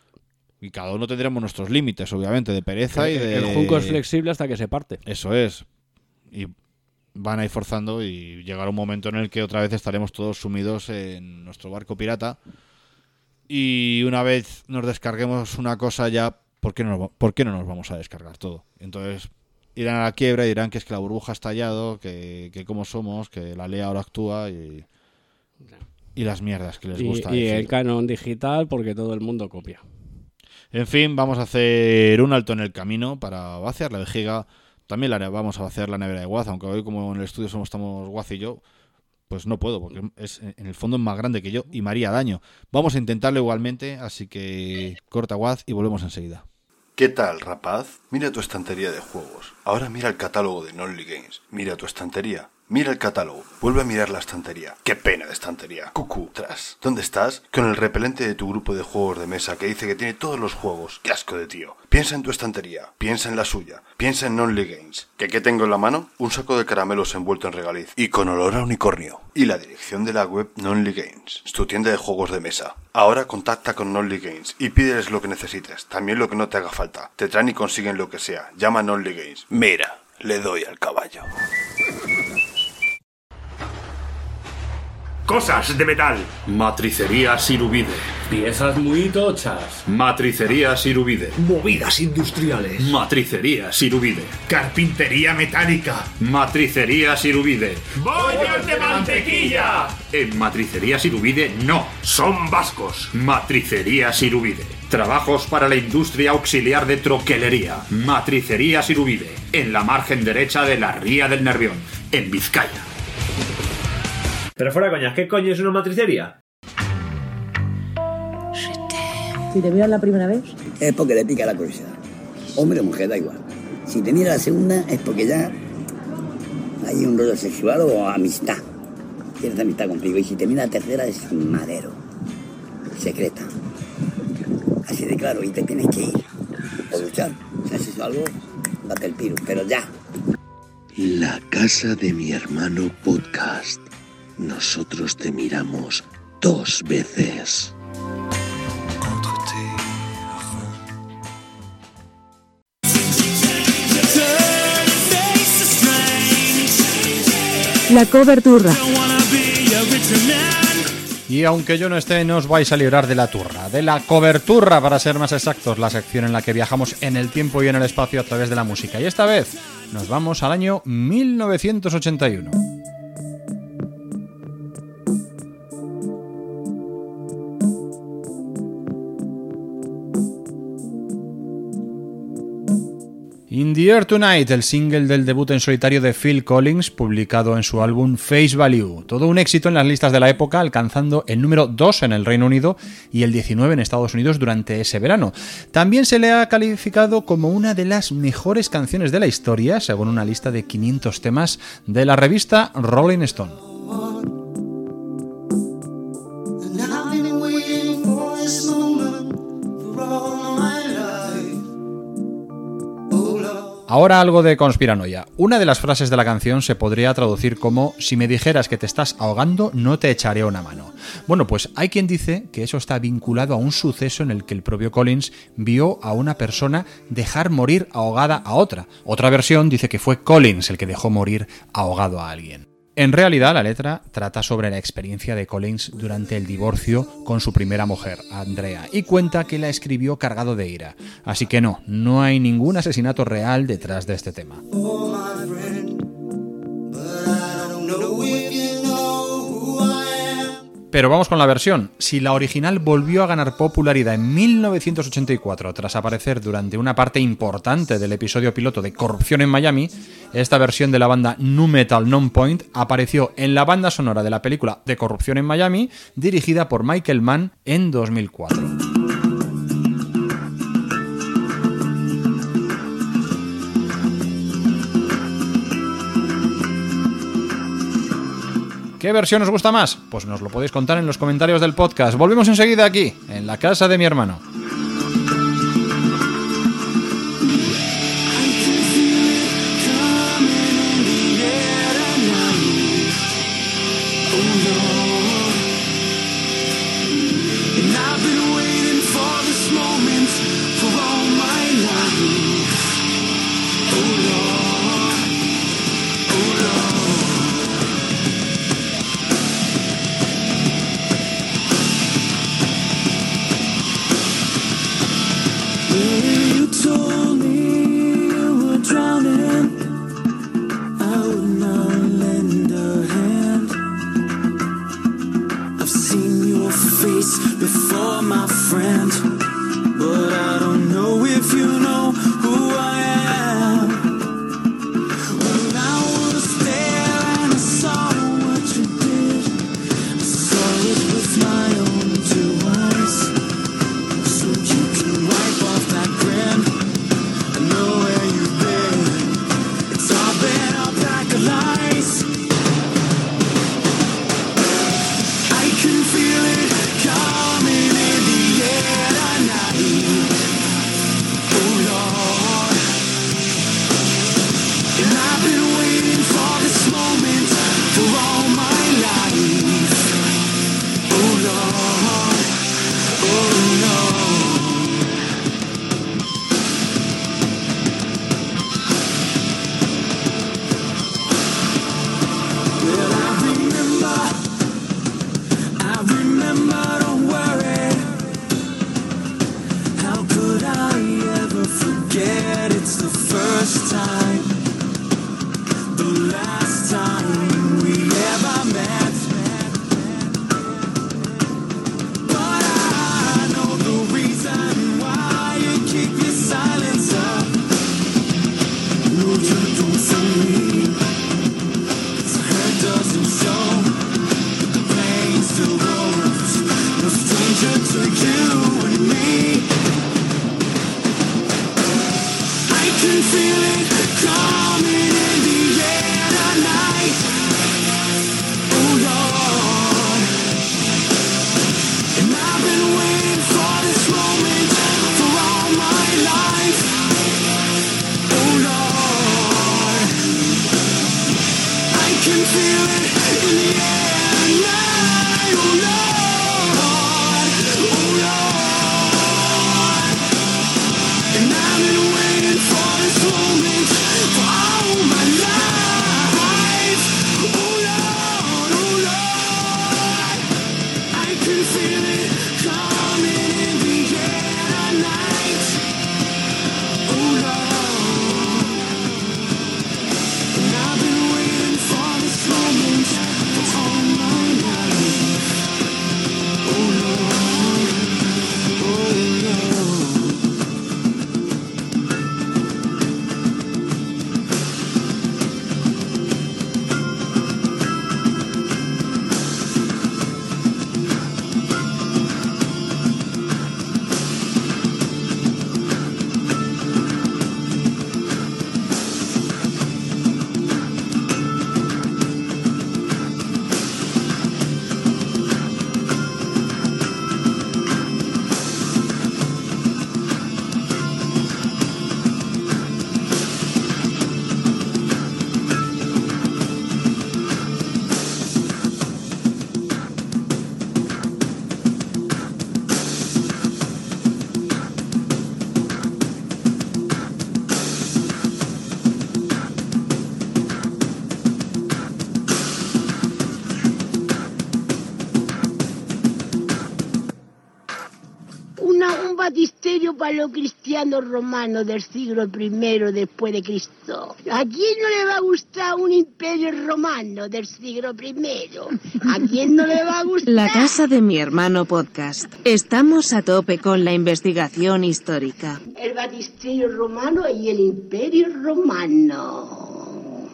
Y cada uno tendremos nuestros límites, obviamente, de pereza y de... El junco es flexible hasta que se parte. Eso es. Y van a ir forzando y llegará un momento en el que otra vez estaremos todos sumidos en nuestro barco pirata y una vez nos descarguemos una cosa ya, ¿por qué no nos vamos a descargar todo? Entonces irán a la quiebra y dirán que es que la burbuja ha estallado, que cómo somos, que la ley ahora actúa y las mierdas que les gusta y decir. el canon digital porque todo el mundo copia. En fin, vamos a hacer un alto en el camino para vaciar la vejiga. También vamos a vaciar la nevera de Guaz, aunque hoy como en el estudio estamos Guaz y yo, pues no puedo, porque en el fondo es más grande que yo y me haría daño. Vamos a intentarlo igualmente, así que corta Guaz y volvemos enseguida. ¿Qué tal, rapaz? Mira tu estantería de juegos. Ahora mira el catálogo de Nonly Games. Mira tu estantería. Mira el catálogo. Vuelve a mirar la estantería. ¡Qué pena de estantería! Cucú, tras. ¿Dónde estás? Con el repelente de tu grupo de juegos de mesa que dice que tiene todos los juegos. ¡Qué asco de tío! Piensa en tu estantería. Piensa en la suya. Piensa en Nonly Games. ¿Qué tengo en la mano? Un saco de caramelos envuelto en regaliz y con olor a unicornio. Y la dirección de la web Nonly Games. Es tu tienda de juegos de mesa. Ahora contacta con Nonly Games y pídeles lo que necesites. También lo que no te haga falta. Te traen y consiguen lo que sea. Llama a Nonly Games. Mira, le doy al caballo. Cosas de metal. Matricería Sirubide. Piezas muy tochas. Matricería Sirubide. Movidas industriales. Matricería Sirubide. Carpintería metálica. Matricería Sirubide. ¡Bollos de mantequilla! En Matricería Sirubide no. Son vascos. Matricería Sirubide. Trabajos para la industria auxiliar de troquelería. Matricería Sirubide. En la margen derecha de la Ría del Nervión. En Vizcaya. Pero fuera coñas, ¿qué coño es una matricería? Si te miras la primera vez, es porque le pica la curiosidad. Hombre o mujer, da igual. Si te mira la segunda, es porque ya hay un rollo sexual o amistad. Tienes amistad contigo. Y si te mira la tercera, es madero. Secreta. Así de claro, y te tienes que ir. O luchar. Si haces algo, date el piro. Pero ya. La casa de mi hermano podcast. Nosotros te miramos 2 veces. La cobertura. Y aunque yo no esté, no os vais a librar de la turra, de la cobertura, para ser más exactos, la sección en la que viajamos en el tiempo y en el espacio a través de la música. Y esta vez nos vamos al año 1981. In the Air Tonight, el single del debut en solitario de Phil Collins, publicado en su álbum Face Value. Todo un éxito en las listas de la época, alcanzando el número 2 en el Reino Unido y el 19 en Estados Unidos durante ese verano. También se le ha calificado como una de las mejores canciones de la historia, según una lista de 500 temas de la revista Rolling Stone. Ahora algo de conspiranoia. Una de las frases de la canción se podría traducir como: si me dijeras que te estás ahogando, no te echaré una mano. Bueno, pues hay quien dice que eso está vinculado a un suceso en el que el propio Collins vio a una persona dejar morir ahogada a otra. Otra versión dice que fue Collins el que dejó morir ahogado a alguien. En realidad, la letra trata sobre la experiencia de Collins durante el divorcio con su primera mujer, Andrea, y cuenta que la escribió cargado de ira. Así que no hay ningún asesinato real detrás de este tema. Pero vamos con la versión. Si la original volvió a ganar popularidad en 1984 tras aparecer durante una parte importante del episodio piloto de Corrupción en Miami, esta versión de la banda Nu Metal Nonpoint apareció en la banda sonora de la película de Corrupción en Miami, dirigida por Michael Mann en 2004. ¿Qué versión os gusta más? Pues nos lo podéis contar en los comentarios del podcast. Volvemos enseguida aquí, en la casa de mi hermano. Before, my friend, but I don't know if you know who I am. When I was there and I saw what you did, I saw it with my own two eyes. So you can wipe off that grin. I know where you've been. It's all been a pack of lies. I can feel it coming in the air tonight. Oh Lord, and I've been waiting for this moment for all my life. Oh Lord, oh Lord. Well, I remember, don't worry. How could I ever forget? It's the first time, the last time we ever met. But I know the reason why you keep your silence up. No, you don't see me. The hurt doesn't show, but the pain still grows. No stranger to you and me. I can feel it coming in the air tonight. Oh Lord, and I've been waiting for this moment for all my life. Oh Lord, I can feel it in the air tonight. Oh Lord, oh Lord, and I've been waiting for this moment for all paleocristiano romano del siglo I después de Cristo. ¿A quién no le va a gustar un imperio romano del siglo I? ¿A quién no le va a gustar? La casa de mi hermano podcast. Estamos a tope con la investigación histórica. El batisterio romano y el imperio romano.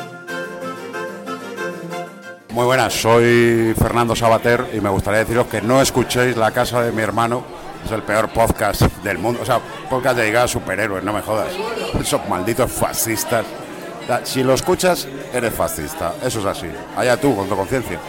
Muy buenas, soy Fernando Sabater y me gustaría deciros que no escuchéis La casa de mi hermano, es el peor podcast del mundo, o sea, podcast dedicado a superhéroes, no me jodas, esos malditos fascistas. O sea, si lo escuchas, eres fascista, eso es así, allá tú, con tu conciencia.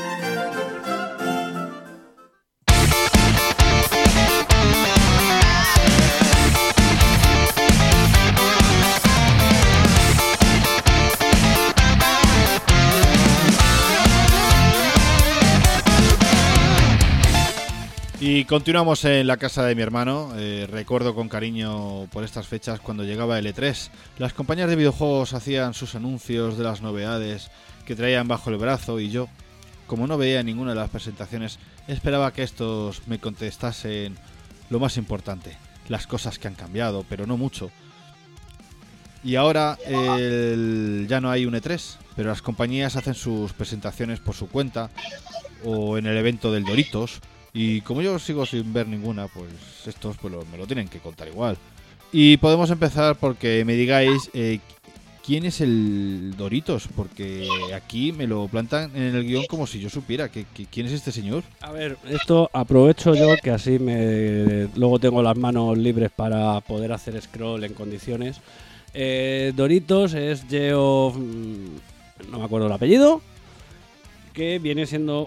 Y continuamos en la casa de mi hermano. Recuerdo con cariño por estas fechas cuando llegaba el E3. Las compañías de videojuegos hacían sus anuncios de las novedades que traían bajo el brazo y yo, como no veía ninguna de las presentaciones, esperaba que estos me contestasen lo más importante, las cosas que han cambiado, pero no mucho. Y ahora ya no hay un E3, pero las compañías hacen sus presentaciones por su cuenta o en el evento del Doritos. Y como yo sigo sin ver ninguna, pues estos pues me lo tienen que contar igual. Y podemos empezar porque me digáis quién es el Doritos, porque aquí me lo plantan en el guión como si yo supiera quién es este señor. A ver, esto aprovecho yo que así luego tengo las manos libres para poder hacer scroll en condiciones. Doritos es Geoff, no me acuerdo el apellido, que viene siendo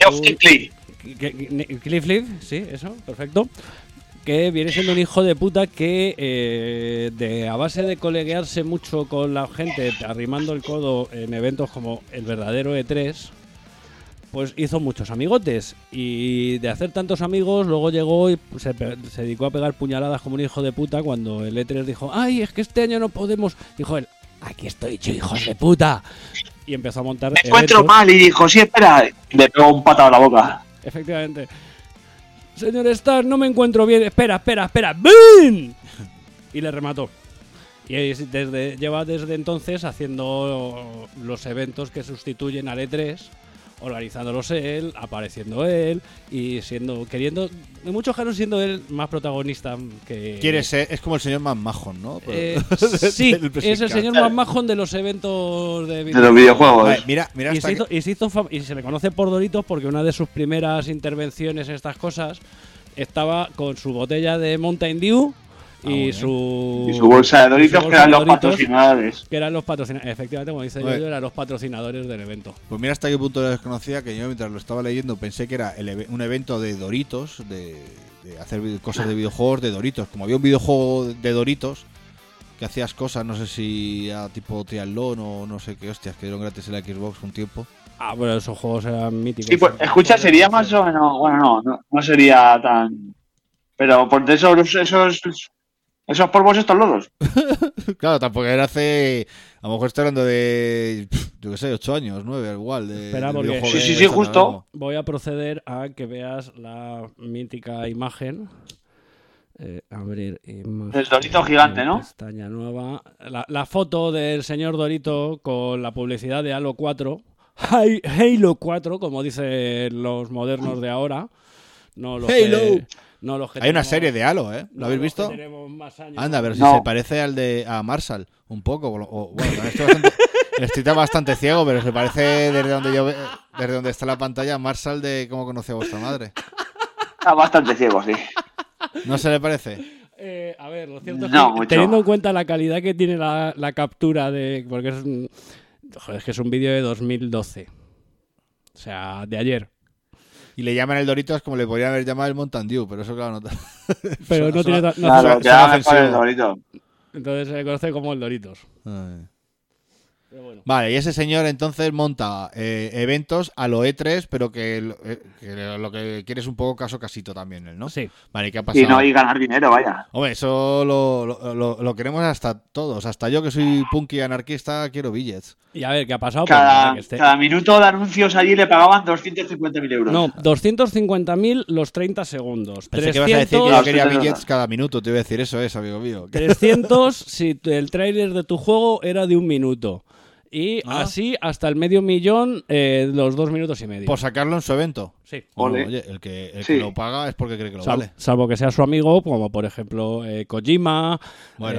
Cliff, sí, eso, perfecto. Que viene siendo un hijo de puta que a base de coleguearse mucho con la gente, arrimando el codo en eventos como el verdadero E3, pues hizo muchos amigotes. Y de hacer tantos amigos, luego llegó y se dedicó a pegar puñaladas como un hijo de puta cuando el E3 dijo: ¡ay, es que este año no podemos! Dijo él: ¡aquí estoy yo, hijos de puta! Y empezó a montar me encuentro mal y dijo: sí, espera, le pegó un patado a la boca. Efectivamente. Señor Stark, no me encuentro bien. Espera. ¡Bum! Y le remató. Y lleva desde entonces haciendo los eventos que sustituyen al E3, organizándolos él, apareciendo él y en muchos casos siendo él más protagonista que... Quiere ser, es como el señor McMahon, ¿no? Sí, es el señor McMahon de los eventos de los videojuegos. Vale, mira y se le conoce por Doritos porque una de sus primeras intervenciones en estas cosas estaba con su botella de Mountain Dew y su bolsa de Doritos, que eran los patrocinadores. Efectivamente, como dice yo, eran los patrocinadores del evento. Pues mira hasta qué punto lo desconocía, que yo mientras lo estaba leyendo pensé que era un evento de Doritos, de hacer cosas de videojuegos de Doritos. Como había un videojuego de Doritos que hacías cosas, no sé si a tipo triatlón o no sé qué hostias, que dieron gratis en la Xbox un tiempo. Ah, bueno, esos juegos eran míticos. Sí, pues escucha, sería más o menos, bueno, no sería tan... Pero por esos polvos, estos lodos. Claro, tampoco era hace... A lo mejor estoy hablando de... Yo qué sé, 8 años, 9, igual. Espera, porque... Sí, justo. Voy a proceder a que veas la mítica imagen. Abrir imagen. El Dorito gigante, ¿no? Pestaña nueva. La foto del señor Dorito con la publicidad de Halo 4. Halo 4, como dicen los modernos de ahora. No los Halo. No los que hay una serie de Halo, ¿eh? ¿Lo habéis visto? Anda, pero si se parece a Marshall, un poco. Bueno, estoy bastante ciego, pero se parece desde donde está la pantalla a Marshall de Cómo conoce a vuestra madre. Está bastante ciego, sí. ¿No se le parece? A ver, lo cierto es que teniendo en cuenta la calidad que tiene la captura porque es que es un vídeo de 2012. O sea, de ayer. Y le llaman el Doritos como le podrían haber llamado el Mountain Dew, pero eso claro no. Pero no tiene claro, ya mejor el Dorito. Entonces se le conoce como el Doritos. Ay. Vale, y ese señor entonces monta eventos a lo E3, pero que lo que quiere es un poco caso casito también, él, ¿no? Sí. Vale, ¿qué ha pasado? Y no, y ganar dinero, vaya. Hombre, eso lo queremos hasta todos. Hasta yo, que soy punky anarquista, quiero billets. Y a ver, ¿qué ha pasado? Cada minuto de anuncios allí le pagaban 250.000 euros. No, 250.000 los 30 segundos. Pensé 300... que ibas a decir que yo quería billets cada minuto. Te iba a decir eso, amigo mío. 300 si el tráiler de tu juego era de 1 minuto. Y así hasta el 500.000 los 2 minutos y medio. ¿Por sacarlo en su evento? Sí. Bueno, oye, el que lo paga es porque cree que lo vale. Salvo que sea su amigo, como por ejemplo Kojima, Bueno.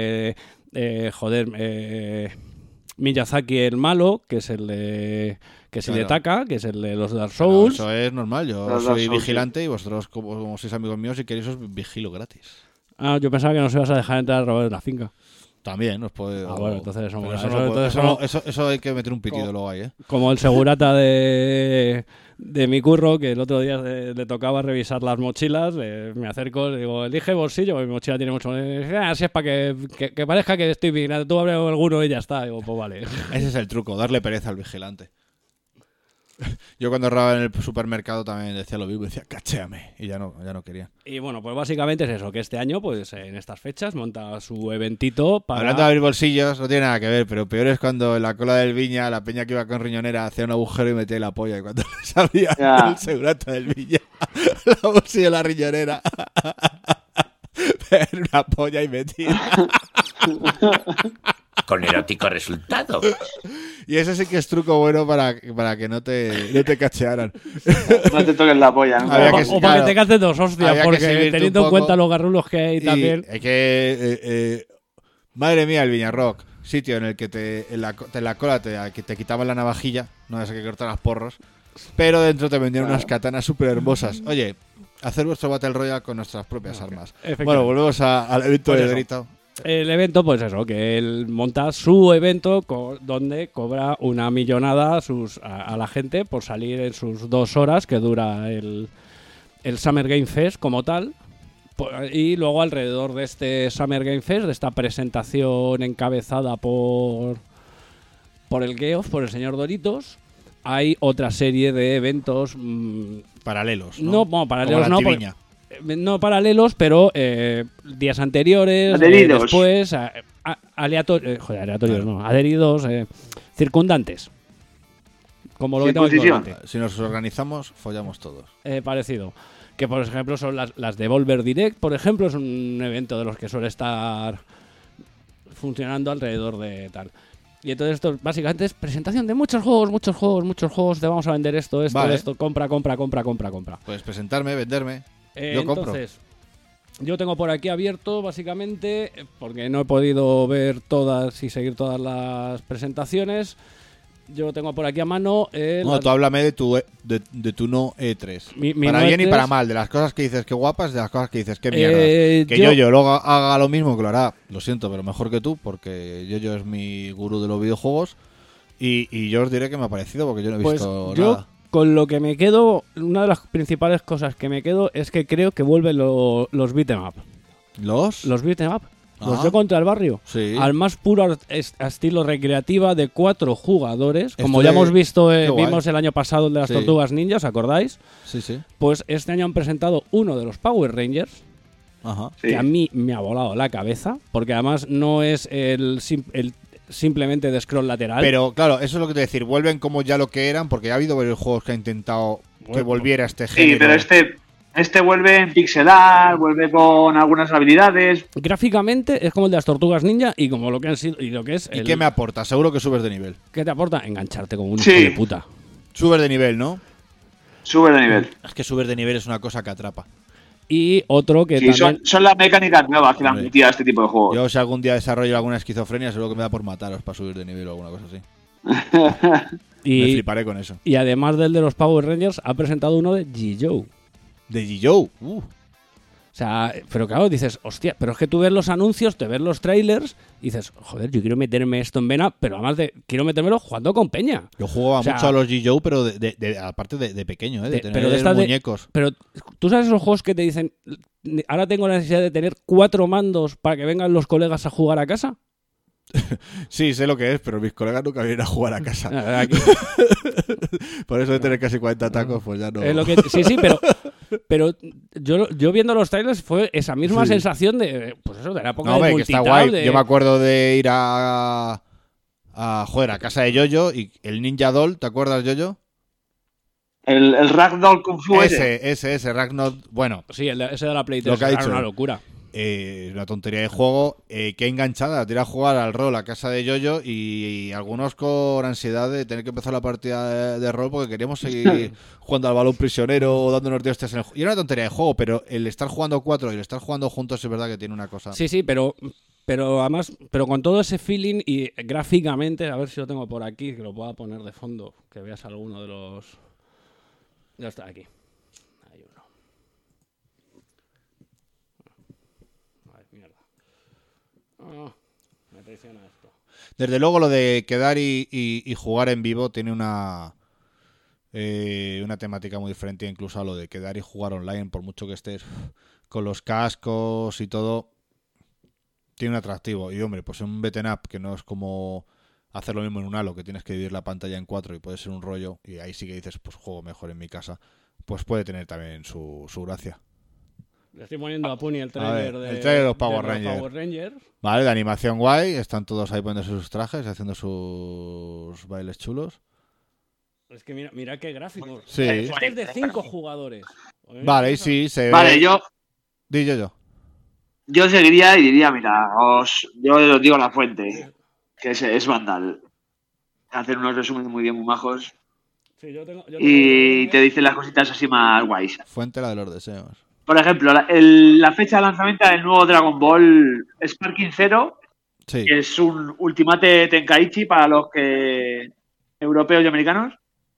Miyazaki el malo, que es el de Claro. Taka, que es el de los Dark Souls. Eso es normal. Yo Los soy Dark Souls, vigilante y vosotros, como sois amigos míos, si queréis os vigilo gratis. Ah, yo pensaba que no se ibas a dejar entrar a robar en la finca. También os puede. Bueno, entonces eso hay que meter un pitido luego ahí, ¿eh? Como el segurata de mi curro, que el otro día le tocaba revisar las mochilas, me acerco, le digo, elige bolsillo, mi mochila tiene mucho. Así es para que parezca que estoy vigilante. Tú abres alguno y ya está. Digo, pues vale. Ese es el truco, darle pereza al vigilante. Yo cuando robaba en el supermercado también decía lo mismo, decía, cachéame, y ya no quería. Y bueno, pues básicamente es eso, que este año, pues en estas fechas, monta su eventito para... Hablando de abrir bolsillos, no tiene nada que ver, pero peor es cuando en la cola del Viña, la peña que iba con riñonera hacía un agujero y metía la polla, y cuando les abría el segurata del Viña, la bolsilla de la riñonera, una polla y metía. Con erótico resultado. Y ese sí que es truco bueno para que no te cachearan. No te toques la polla, ¿no? O para que te caches dos hostias, porque teniendo en cuenta los garrulos que hay también... Hay que... madre mía, el Viñarrock, sitio en el que en la cola te quitaban la navajilla, no es que cortar las porros, pero dentro te vendían unas katanas súper hermosas. Oye, hacer vuestro Battle Royale con nuestras propias armas. Bueno, volvemos al evento de Grito. El evento, pues eso, que él monta su evento donde cobra una millonada a la gente por salir en sus 2 horas que dura el Summer Game Fest como tal. Y luego alrededor de este Summer Game Fest, de esta presentación encabezada por el Geoff, por el señor Doritos, hay otra serie de eventos paralelos, ¿no? No, paralelos no. No paralelos, pero días anteriores, después, aleatorios, no, adheridos, circundantes. Como lo que tengo aquí delante. Si nos organizamos, follamos todos. Parecido. Que por ejemplo son las Devolver Direct, por ejemplo, es un evento de los que suele estar funcionando alrededor de tal. Y entonces esto básicamente es presentación de muchos juegos, te vamos a vender esto, compra. Puedes presentarme, venderme. Yo compro. Entonces, yo tengo por aquí abierto, básicamente, porque no he podido ver todas y seguir todas las presentaciones. Yo tengo por aquí a mano... No, tú háblame de tu no E3. Mi para no bien E3, y para mal. De las cosas que dices que guapas, de las cosas que dices que mierda. Que yo luego haga lo mismo, que lo hará, lo siento, pero mejor que tú, porque yo es mi gurú de los videojuegos. Y yo os diré que me ha parecido, porque yo no he visto nada. Con lo que me quedo, una de las principales cosas que me quedo es que creo que vuelven los beat'em up. ¿Los beat'em up. Los de contra el barrio. Sí. Al más puro estilo recreativa de 4 jugadores. Como ya hemos visto, vimos el año pasado el de las Tortugas Ninja, ¿os acordáis? Sí. Pues este año han presentado uno de los Power Rangers. Ajá. Que a mí me ha volado la cabeza. Porque además no es el simplemente de scroll lateral. Pero claro, eso es lo que te decir, vuelven como ya lo que eran, porque ha habido varios juegos que han intentado que volviera este género. Sí, pero este vuelve en pixel art, vuelve con algunas habilidades. Gráficamente es como el de las Tortugas Ninja y como lo que han sido y lo que es. ¿Y qué me aporta? Seguro que subes de nivel. ¿Qué te aporta? Engancharte como un hijo de puta. Subes de nivel, ¿no? Subes de nivel. Es que subir de nivel es una cosa que atrapa. Y otro que también... son las mecánicas nuevas que le han metido a este tipo de juegos. Yo si algún día desarrollo alguna esquizofrenia, seguro que me da por mataros para subir de nivel o alguna cosa así. Me fliparé con eso. Y además del de los Power Rangers, ha presentado uno de G-Joe. ¿De G-Joe? O sea, pero claro, dices, hostia, pero es que tú ves los anuncios, te ves los trailers y dices, joder, yo quiero meterme esto en vena, pero además quiero metérmelo jugando con peña. Yo jugaba mucho a los G-Joe, pero aparte de pequeño, de tener muñecos. Pero tú sabes esos juegos que te dicen, ahora tengo la necesidad de tener 4 mandos para que vengan los colegas a jugar a casa. Sí, sé lo que es, pero mis colegas nunca vienen a jugar a casa. Aquí. Por eso de tener casi 40 tacos, pues ya no. Es lo que, sí, pero yo viendo los trailers fue esa misma sensación de, pues eso, de la época de que está guay. Yo me acuerdo de ir a casa de Yoyo y el Ninja Doll, ¿te acuerdas, Yoyo? El Ragdoll Kung Fu ese Ragdoll, bueno. Sí, ese de la PlayStation era una locura. Una tontería de juego, que enganchada, te ir a jugar al rol a casa de Yoyo y algunos con ansiedad de tener que empezar la partida de rol porque queríamos seguir jugando al balón prisionero o dándonos de hostias en el juego. Y era una tontería de juego, pero el estar jugando 4 y el estar jugando juntos es verdad que tiene una cosa. Sí, pero además, pero con todo ese feeling y gráficamente, a ver si lo tengo por aquí, que lo pueda poner de fondo, que veas alguno de los... Ya está aquí. Me traiciona esto. Desde luego lo de quedar y jugar en vivo tiene una temática muy diferente incluso a lo de quedar y jugar online, por mucho que estés con los cascos y todo, tiene un atractivo. Y hombre, pues en un beat'em up que no es como hacer lo mismo en un Halo, que tienes que dividir la pantalla en 4 y puede ser un rollo, y ahí sí que dices, pues juego mejor en mi casa, pues puede tener también su gracia. Le estoy poniendo a Puni el trailer de los Power Rangers. Vale, de animación guay. Están todos ahí poniéndose sus trajes, haciendo sus bailes chulos. Es que mira qué gráfico. Sí. Este es de 5 jugadores. Vale, y sí, se ve. Vale, yo seguiría y diría, mira, yo os digo la fuente, que es Vandal. Hacen unos resúmenes muy bien, muy majos. Sí, yo tengo y te dicen las cositas así más guays. Fuente la de los deseos. Por ejemplo, la fecha de lanzamiento del nuevo Dragon Ball Sparking Zero, sí, que es un Ultimate Tenkaichi para los que europeos y americanos,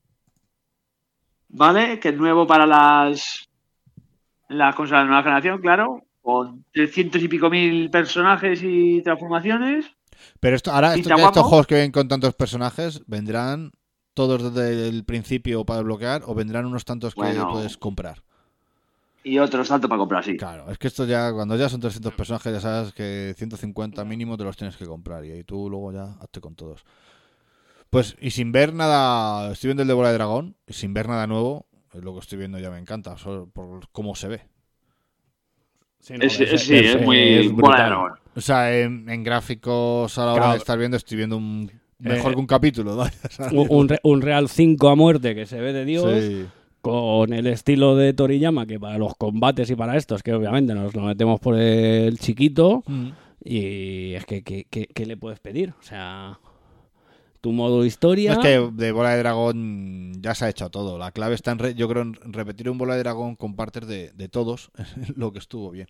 ¿vale? Que es nuevo para las consolas de nueva generación, claro, con 300 y pico mil personajes y transformaciones. Pero estos juegos que ven con tantos personajes, ¿vendrán todos desde el principio para desbloquear o vendrán unos tantos que puedes comprar? Y otros tanto para comprar, sí. Claro, es que esto ya, cuando ya son 300 personajes, ya sabes que 150 mínimo te los tienes que comprar. Y ahí tú luego ya hazte con todos. Pues, y sin ver nada, estoy viendo el de Bola de Dragón, y sin ver nada nuevo, es lo que estoy viendo ya me encanta, solo por cómo se ve. Sí, es muy Bola de Dragón. O sea, en gráficos a la hora de estar viendo, estoy viendo mejor que un capítulo. Un Real 5 a muerte que se ve de Dios. Sí. Con el estilo de Toriyama, que para los combates y para estos, que obviamente nos lo metemos por el chiquito, y es que ¿qué le puedes pedir? O sea, tu modo historia... Es que de Bola de Dragón ya se ha hecho todo. La clave está yo creo en repetir un Bola de Dragón con partes de todos, lo que estuvo bien.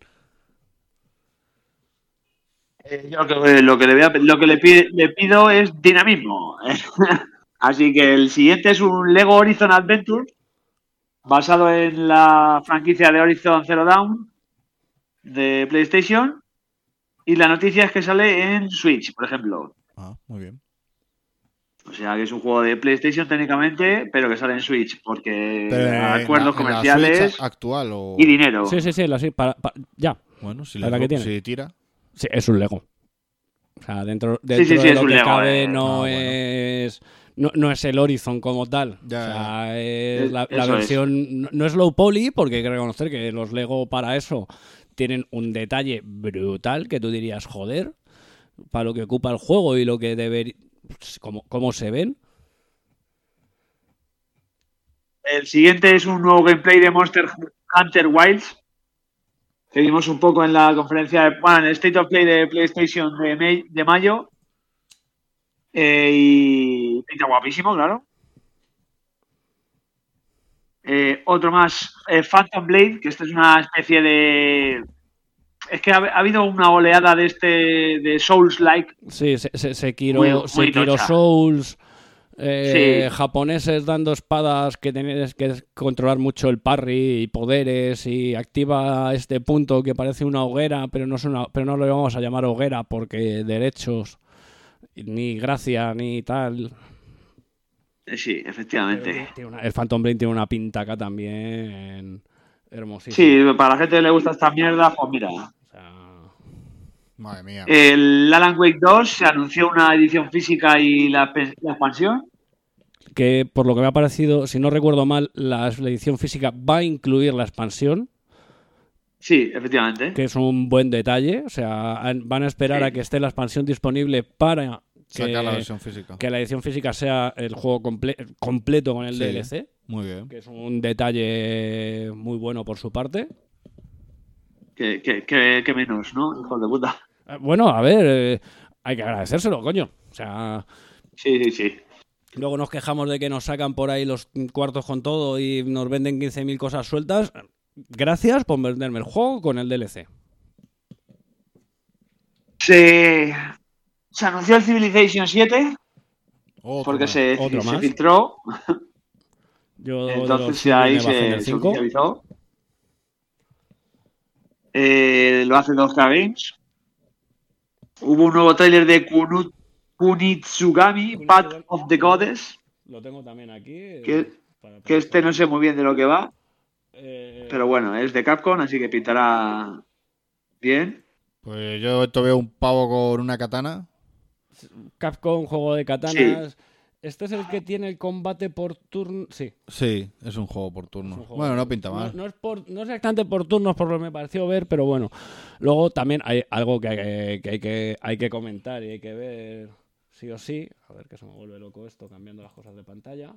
Yo lo que le pido es dinamismo. Así que el siguiente es un Lego Horizon Adventure, basado en la franquicia de Horizon Zero Dawn de PlayStation. Y la noticia es que sale en Switch, por ejemplo. Ah, muy bien. O sea, que es un juego de PlayStation técnicamente, pero que sale en Switch, porque acuerdos comerciales ¿la Switch actual o... y dinero. Sí, ya. Bueno, si tira. Sí, es un Lego. O sea, dentro sí, de lo que Lego, cabe no es... No es el Horizon como tal. Ya, o sea, es la versión... No es low poly, porque hay que reconocer que los Lego para eso tienen un detalle brutal que tú dirías, joder, para lo que ocupa el juego y lo que debería... ¿Cómo se ven? El siguiente es un nuevo gameplay de Monster Hunter Wilds, que vimos un poco en la conferencia en el State of Play de PlayStation de mayo. Y pinta guapísimo, claro. Otro más, Phantom Blade, que esta es una especie de... Es que ha habido una oleada de Souls-like. Sí, Sekiro Souls, japoneses dando espadas que tienes que controlar mucho el parry y poderes, y activa este punto que parece una hoguera, pero no lo vamos a llamar hoguera porque derechos... ni gracia, ni tal. Sí, efectivamente. El Phantom Blade tiene una pinta acá también hermosísima. Sí, para la gente que le gusta esta mierda, pues mira. Madre mía. El Alan Wake 2 se anunció una edición física y la expansión. Que por lo que me ha parecido, si no recuerdo mal, la edición física va a incluir la expansión. Sí, efectivamente. Que es un buen detalle. O sea, van a esperar a que esté la expansión disponible para sacar la versión física. Que la edición física sea el juego completo con el DLC. Muy bien. Que es un detalle muy bueno por su parte. Que menos, ¿no? Hijo de puta. Bueno, a ver, hay que agradecérselo, coño. O sea... Sí. Luego nos quejamos de que nos sacan por ahí los cuartos con todo y nos venden 15.000 cosas sueltas. Gracias por venderme el juego con el DLC. Se anunció el Civilization 7 porque se filtró. Entonces ahí se oficializó. Lo hace 2K Games. Hubo un nuevo tráiler de Kunitsugami, Path of the Goddess. Lo tengo también aquí. Que este no sé muy bien de lo que va. Pero bueno, es de Capcom, así que pintará bien. Pues yo esto veo un pavo con una katana. Capcom, juego de katanas. Sí. Este es el que tiene el combate por turno. Sí. Sí, es un juego por turno. Bueno, no pinta mal. No es exactamente por turnos, por lo que me pareció ver, pero bueno. Luego también hay algo que hay que comentar y hay que ver sí o sí. A ver que se me vuelve loco esto, cambiando las cosas de pantalla.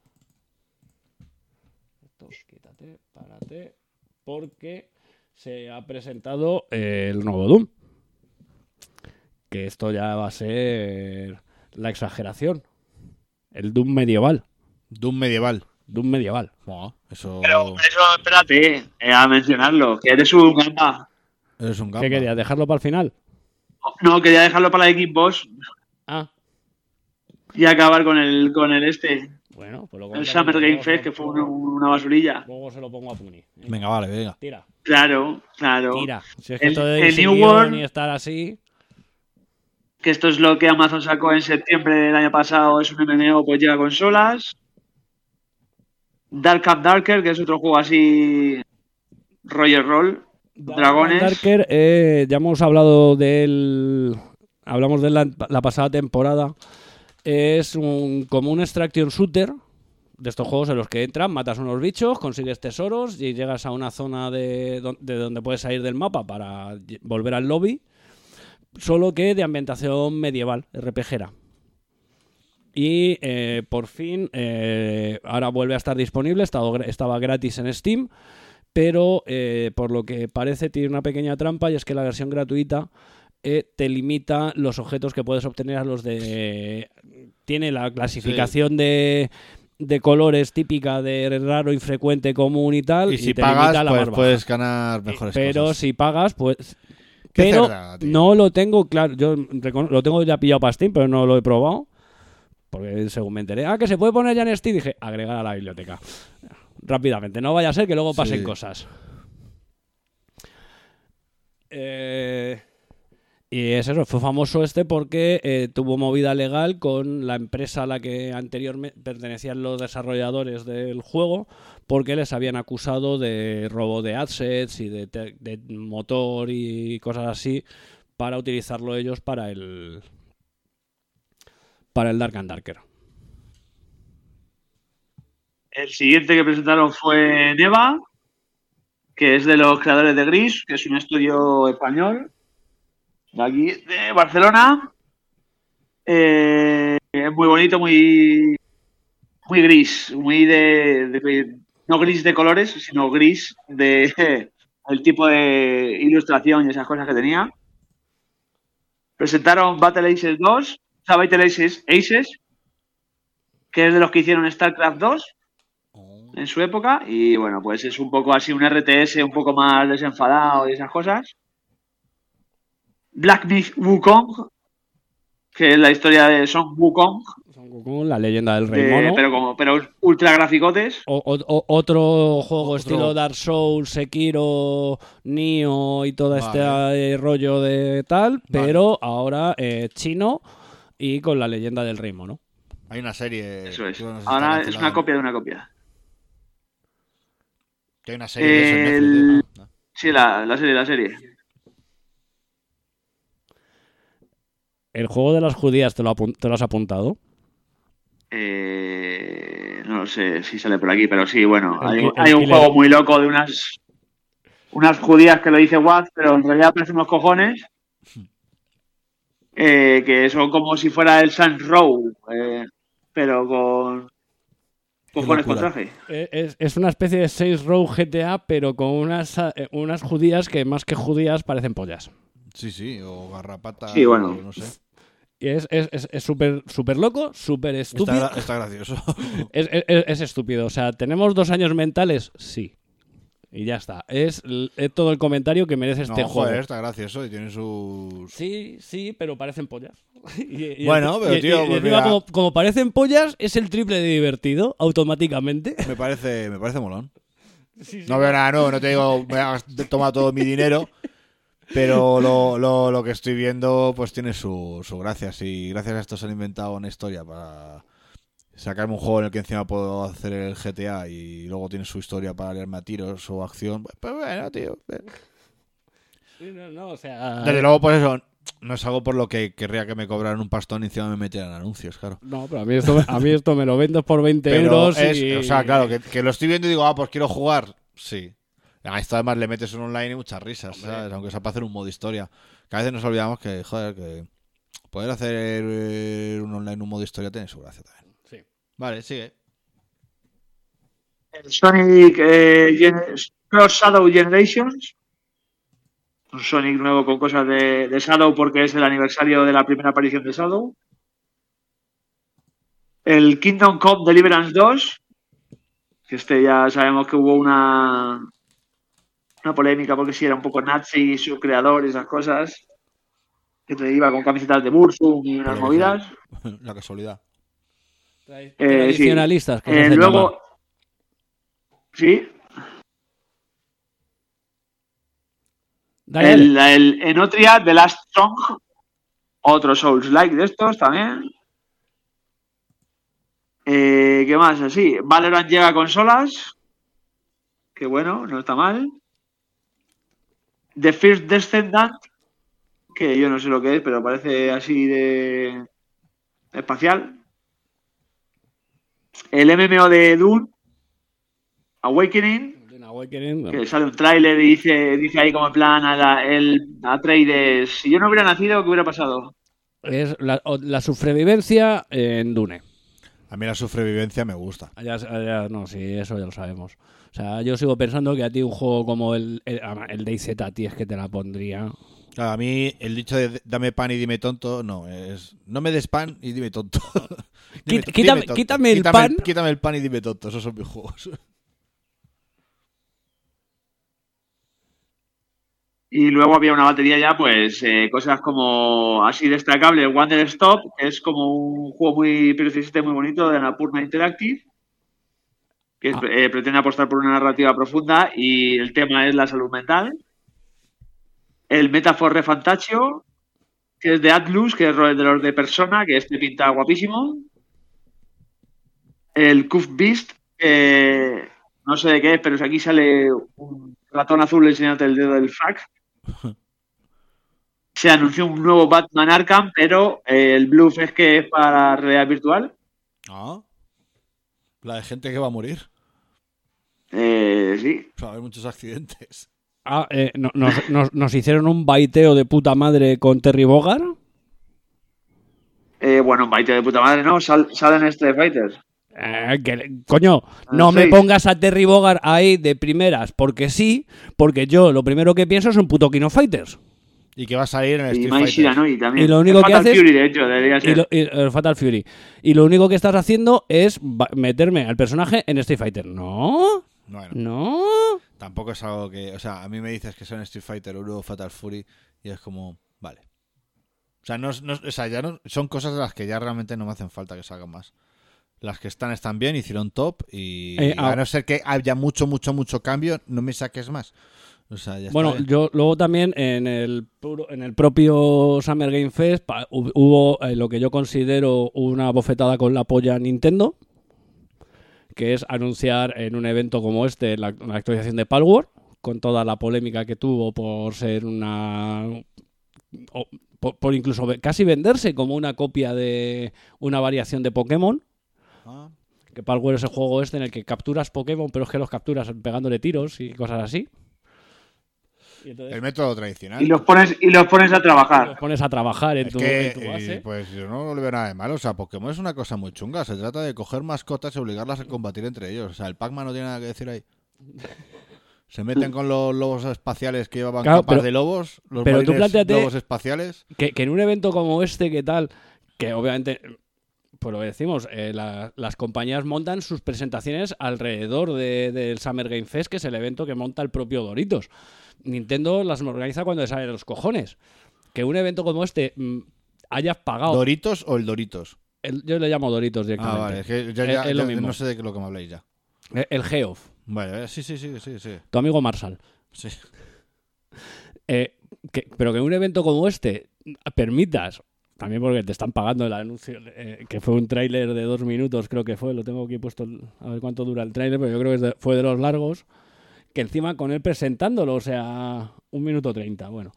Esto, quítate, párate. Porque se ha presentado el nuevo Doom. Que esto ya va a ser la exageración. El Doom medieval. Doom medieval. Wow, eso... Pero eso, espérate, a mencionarlo, que eres un gamba. Eres un gamba. ¿Qué querías? ¿Dejarlo para el final? No, quería dejarlo para la Xbox. Ah. Y acabar con el este. Bueno, pues el Summer Game Fest, que fue una basurilla. Luego se lo pongo a Puni. Venga, vale, venga. Tira. Claro. Tira. Si es que esto de el New World y estar así... Que esto es lo que Amazon sacó en septiembre del año pasado, es un MMO, pues llega a consolas. Dark and Darker, que es otro juego así Roger Roll, dragones. Darker, ya hemos hablado de él, hablamos de la pasada temporada. Es como un extraction shooter de estos juegos en los que entras, matas unos bichos, consigues tesoros y llegas a una zona de donde puedes salir del mapa para volver al lobby. Solo que de ambientación medieval, RPGera. Y por fin, ahora vuelve a estar disponible, estaba gratis en Steam, pero por lo que parece tiene una pequeña trampa y es que la versión gratuita te limita los objetos que puedes obtener a los de... Tiene la clasificación de colores típica de raro, infrecuente, común y tal. Y si pagas, pues puedes ganar mejores cosas. Pero si pagas, pues... Pero no lo tengo claro. Yo lo tengo ya pillado para Steam, pero no lo he probado. Porque según me enteré, que se puede poner ya en Steam, dije, agregar a la biblioteca. Rápidamente, no vaya a ser que luego pasen cosas. Y es eso, fue famoso porque tuvo movida legal con la empresa a la que anteriormente pertenecían los desarrolladores del juego, porque les habían acusado de robo de assets y de motor y cosas así para utilizarlo ellos para el Dark and Darker. El siguiente que presentaron fue Neva, que es de los creadores de Gris, que es un estudio español de aquí, de Barcelona. Es muy bonito, muy gris, muy no gris de colores, sino gris de el tipo de ilustración y esas cosas que tenía. Presentaron Battle Aces 2, o sea, Battle Aces, que es de los que hicieron StarCraft 2 en su época, y bueno, pues es un poco así un RTS un poco más desenfadado y esas cosas. Black Myth Wukong, que es la historia de Son Wukong. Son Wukong, la leyenda del rey mono. Pero ultra graficotes. Otro juego estilo Dark Souls, Sekiro, Nioh y todo este rollo de tal, pero ahora chino y con la leyenda del rey mono. Hay una serie. Eso es. Ahora es una copia de una copia. Que hay una serie de eso en Netflix, ¿no? Sí, la serie. ¿El juego de las judías te lo has apuntado? No sé si sale por aquí, pero sí, bueno. El Hay un killer. juego muy loco de unas judías que lo dice Watt, pero en realidad parecen unos cojones. Que son como si fuera el Saints Row, pero con cojones con traje. Es una especie de Saints Row GTA, pero con unas judías que más que judías parecen pollas. Sí, o garrapata. Sí, bueno. No sé. Y es súper loco, súper estúpido. Está gracioso. Es estúpido. O sea, ¿tenemos 2 años mentales? Sí. Y ya está. Es todo el comentario que merece este juego. Joder, está gracioso y tiene sus... Sí, pero parecen pollas. Bueno, pero tío, pues encima, mira, como parecen pollas, es el triple de divertido, automáticamente. me parece molón. Sí, No veo nada nuevo, no te digo, me has tomado todo mi dinero, pero lo que estoy viendo pues tiene su gracia. Si gracias a esto se han inventado una historia para sacarme un juego en el que encima puedo hacer el GTA y luego tiene su historia para leerme a tiros o acción, pues bueno, tío. Sí, no, o sea... Desde luego, pues eso, no es algo por lo que querría que me cobraran un pastón y encima me metieran anuncios, claro. No, pero a mí esto me lo vendes por 20 Pero euros o sea, claro, que lo estoy viendo y digo, pues quiero jugar. Sí. A esto además le metes un online y muchas risas, ¿sabes? Aunque sea para hacer un modo historia. Que a veces nos olvidamos que, joder, que poder hacer un online, un modo historia tiene su gracia también. Sí. Vale, sigue. El Sonic Cross Shadow Generations. Un Sonic nuevo con cosas de Shadow porque es el aniversario de la primera aparición de Shadow. El Kingdom Come Deliverance 2. Que ya sabemos que hubo una polémica porque si era un poco nazi, su creador y esas cosas. Que te iba con camisetas de Bursum y unas movidas. La casualidad. Tradicionalistas. Sí. Luego... Sí. El Enotria The Last Song. Otro Souls-like de estos también. ¿Qué más? Así. Valorant llega a consolas. Que bueno, no está mal. The First Descendant. Que yo no sé lo que es, pero parece así de espacial. El MMO de Dune. Awakening. Que sale un tráiler y dice ahí como en plan a Atreides, si yo no hubiera nacido, ¿qué hubiera pasado? Es la supervivencia en Dune. A mí la supervivencia me gusta. No, sí, eso ya lo sabemos. O sea, yo sigo pensando que a ti un juego como el DayZ, a ti es que te la pondría. Claro, a mí el dicho de dame pan y dime tonto, no, es no me des pan y dime tonto. Quítame el pan. Quítame el pan y dime tonto, esos son mis juegos. Y luego había una batería ya, pues, cosas como así destacable, Wonder Stop, que es como un juego muy precisamente muy bonito de Annapurna Interactive, que pretende apostar por una narrativa profunda y el tema es la salud mental. El Metaphor Refantaccio, que es de Atlus, que es de los de Persona, que este pinta guapísimo. El Cuff Beast, no sé de qué es, pero aquí sale un ratón azul enseñándote el dedo del frac. Se anunció un nuevo Batman Arkham, pero el bluff es que es para realidad virtual. Ah, la de gente que va a morir. Sí. Va a haber muchos accidentes. Nos hicieron un baiteo de puta madre con Terry Bogard. Bueno, un baiteo de puta madre, ¿no? Salen Street Fighter. Coño, no me pongas a Terry Bogard ahí de primeras, porque sí, porque yo lo primero que pienso es un puto King of Fighters. Y que va a salir en el Street Fighter. Shiranui también. Y lo único que haces, Fury, de hecho, debería ser. El Fatal Fury. Y lo único que estás haciendo es meterme al personaje en Street Fighter. No. Bueno, no. Tampoco es algo que... O sea, a mí me dices que son Street Fighter o luego Fatal Fury y es como... Vale. O sea, o sea, ya no, son cosas de las que ya realmente no me hacen falta que salgan más. Las que están bien, hicieron top y a no ser que haya mucho cambio, no me saques más. O sea, ya bueno, está bien. yo luego también en el propio Summer Game Fest hubo lo que yo considero una bofetada con la polla a Nintendo, que es anunciar en un evento como este la actualización de Palworld, con toda la polémica que tuvo por ser una por incluso casi venderse como una copia de una variación de Pokémon. Que Palworld es el juego en el que capturas Pokémon, pero es que los capturas pegándole tiros y cosas así. Y entonces, el método tradicional. Y los pones a trabajar. Los pones a trabajar en tu base. Pues yo no le veo nada de malo. O sea, Pokémon es una cosa muy chunga. Se trata de coger mascotas y obligarlas a combatir entre ellos. O sea, el Pac-Man no tiene nada que decir ahí. Se meten con los lobos espaciales que llevaban capas de lobos. Los pero tú planteate lobos espaciales. Que en un evento como este, ¿qué tal? Que obviamente... Pues lo que decimos, las compañías montan sus presentaciones alrededor del Summer Game Fest, que es el evento que monta el propio Doritos. Nintendo las organiza cuando le salen los cojones. Que un evento como este hayas pagado... ¿Doritos o el Doritos? Yo le llamo Doritos directamente. Vale, es que ya es lo mismo. No sé de lo que me habléis ya. El Geoff. Vale, sí. Tu amigo Marshall. Sí. Pero que en un evento como este permitas... También porque te están pagando el anuncio, que fue un tráiler de 2 minutos, creo que fue. Lo tengo aquí puesto, a ver cuánto dura el tráiler, pero yo creo que fue de los largos. Que encima con él presentándolo, o sea, 1 minuto 30, bueno.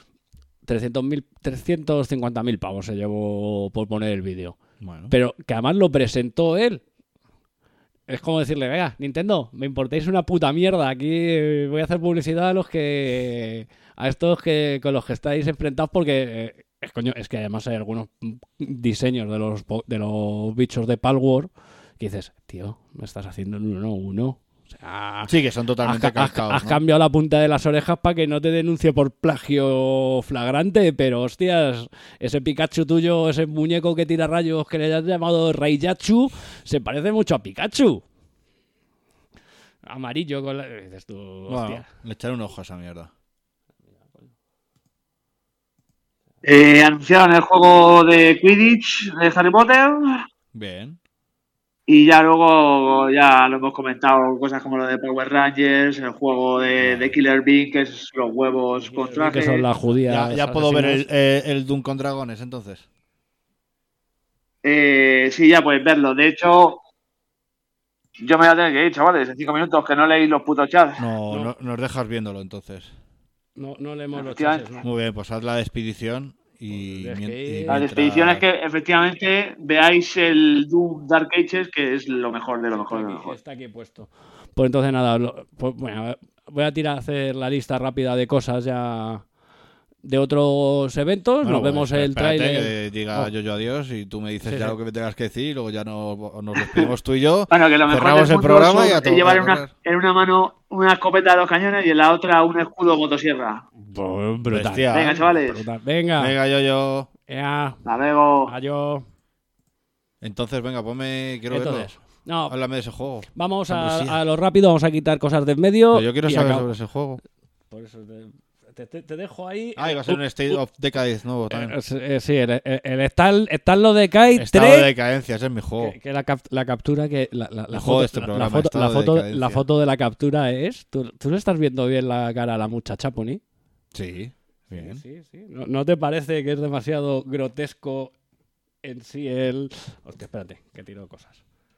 350.000 pavos se llevó por poner el vídeo. Bueno. Pero que además lo presentó él. Es como decirle, venga, Nintendo, me importáis una puta mierda. Aquí voy a hacer publicidad a estos que con los que estáis enfrentados porque... Es que además hay algunos diseños de los bichos de Palworld que dices, tío, me estás haciendo un 1-1. O sea, sí, que son totalmente calcados. Has cambiado la punta de las orejas para que no te denuncie por plagio flagrante, pero hostias, ese Pikachu tuyo, ese muñeco que tira rayos que le has llamado Raiyachu, se parece mucho a Pikachu. Amarillo con la... Dices tú, hostia. Bueno, le echaré un ojo a esa mierda. Anunciaron el juego de Quidditch de Harry Potter. Bien. Y ya luego ya lo hemos comentado, cosas como lo de Power Rangers, el juego de Killer Bee, que es los huevos con traje. Que son las judías. Ya puedo ver el Doom con dragones, entonces. Sí, ya puedes verlo. De hecho, yo me voy a tener que ir, chavales, en 5 minutos que no leí los putos chats. No nos dejas viéndolo, entonces. No leemos los chats. ¿No? Muy bien, pues haz la despedición y la despedición es que efectivamente veáis el Doom Dark Ages, que es lo mejor de lo mejor de lo mejor. Está aquí puesto. Pues entonces nada, bueno, voy a hacer la lista rápida de cosas ya de otros eventos. Bueno, nos vemos el tráiler. Que diga yo adiós y tú me dices ya lo que me tengas que decir y luego ya nos despedimos tú y yo. Bueno, que lo mejor cerramos el programa y a todo. Llevar en una mano una escopeta de 2 cañones y en la otra un escudo motosierra. Brutal. Bestia. Venga, chavales. Brutal. Venga, yo. Hasta luego. Adiós. Entonces, venga, quiero verlo. No, háblame de ese juego. Vamos a lo rápido, vamos a quitar cosas de en medio. Pero yo quiero saber sobre ese juego. Por eso te dejo ahí. Ah, iba a ser un State of Decadence nuevo también. Sí, está lo de Decadence 3. Estado de decadencia, ese es mi juego. Que la captura, que la foto de este programa. La foto de la captura es... ¿Tú le estás viendo bien la cara a la muchacha, Pony? Sí, bien. Sí. ¿No te parece que es demasiado grotesco en sí el... Hostia, espérate, que tiro cosas.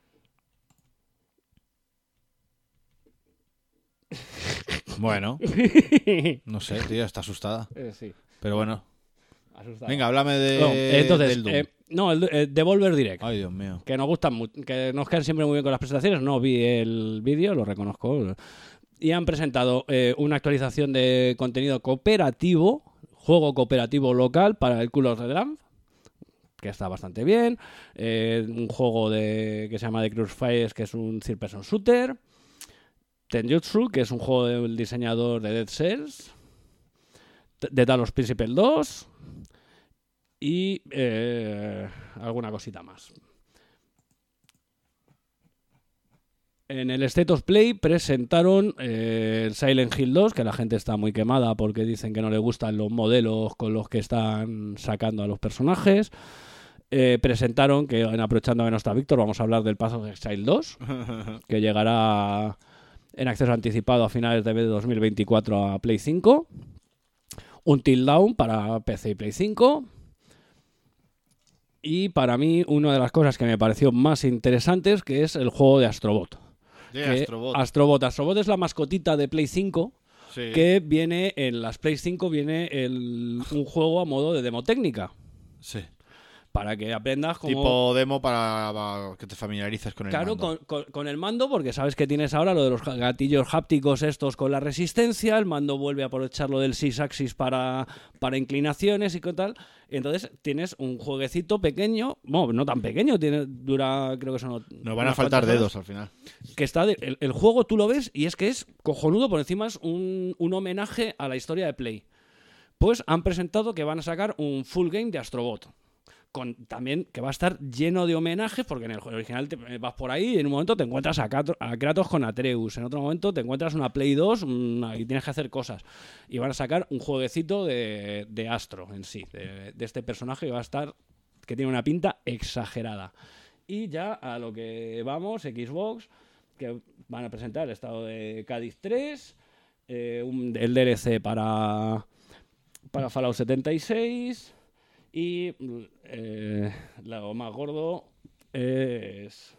Bueno, no sé, tío, está asustada. Sí. Pero bueno. Asustada. Venga, háblame del Doom. El Devolver Direct. Ay, Dios mío. Que nos gustan mucho, que nos quedan siempre muy bien con las presentaciones. No vi el vídeo, lo reconozco. Y han presentado una actualización de contenido cooperativo, juego cooperativo local para el Call of the Lamb, que está bastante bien. Un juego que se llama The Crucifix, que es un third-person shooter. Tenjutsu, que es un juego del diseñador de Dead Cells, de Talos Principle 2 y alguna cosita más. En el State of Play presentaron el Silent Hill 2, que la gente está muy quemada porque dicen que no le gustan los modelos con los que están sacando a los personajes. Presentaron que, aprovechando que no está Víctor, vamos a hablar del Path of Exile 2, que llegará en acceso anticipado a finales de 2024 a Play 5. Until Dawn para PC y Play 5. Y para mí, una de las cosas que me pareció más interesantes, que es el juego de Astrobot. Astrobot. Astrobot es la mascotita de Play 5, Sí. que viene en las Play 5, viene un juego a modo de demo técnica. Sí. Para que aprendas cómo... Tipo demo para que te familiarices con el Claro, mando. con el mando, porque sabes que tienes ahora lo de los gatillos hápticos estos con la resistencia, el mando vuelve a aprovechar lo del Six-Axis para inclinaciones y tal. Entonces tienes un jueguecito pequeño, bueno, no tan pequeño, dura, creo que son... Nos van a faltar dedos al final. Que está el juego tú lo ves y es que es cojonudo, por encima es un homenaje a la historia de Play. Pues han presentado que van a sacar un full game de Astrobot. También que va a estar lleno de homenajes, porque en el juego original vas por ahí y en un momento te encuentras a Kratos con Atreus, en otro momento te encuentras una Play 2 y tienes que hacer cosas. Y van a sacar un jueguecito de Astro en sí, de este personaje que va a estar, que tiene una pinta exagerada. Y ya a lo que vamos, Xbox, que van a presentar el estado de Cádiz 3, el DLC para Fallout 76... Y lo más gordo es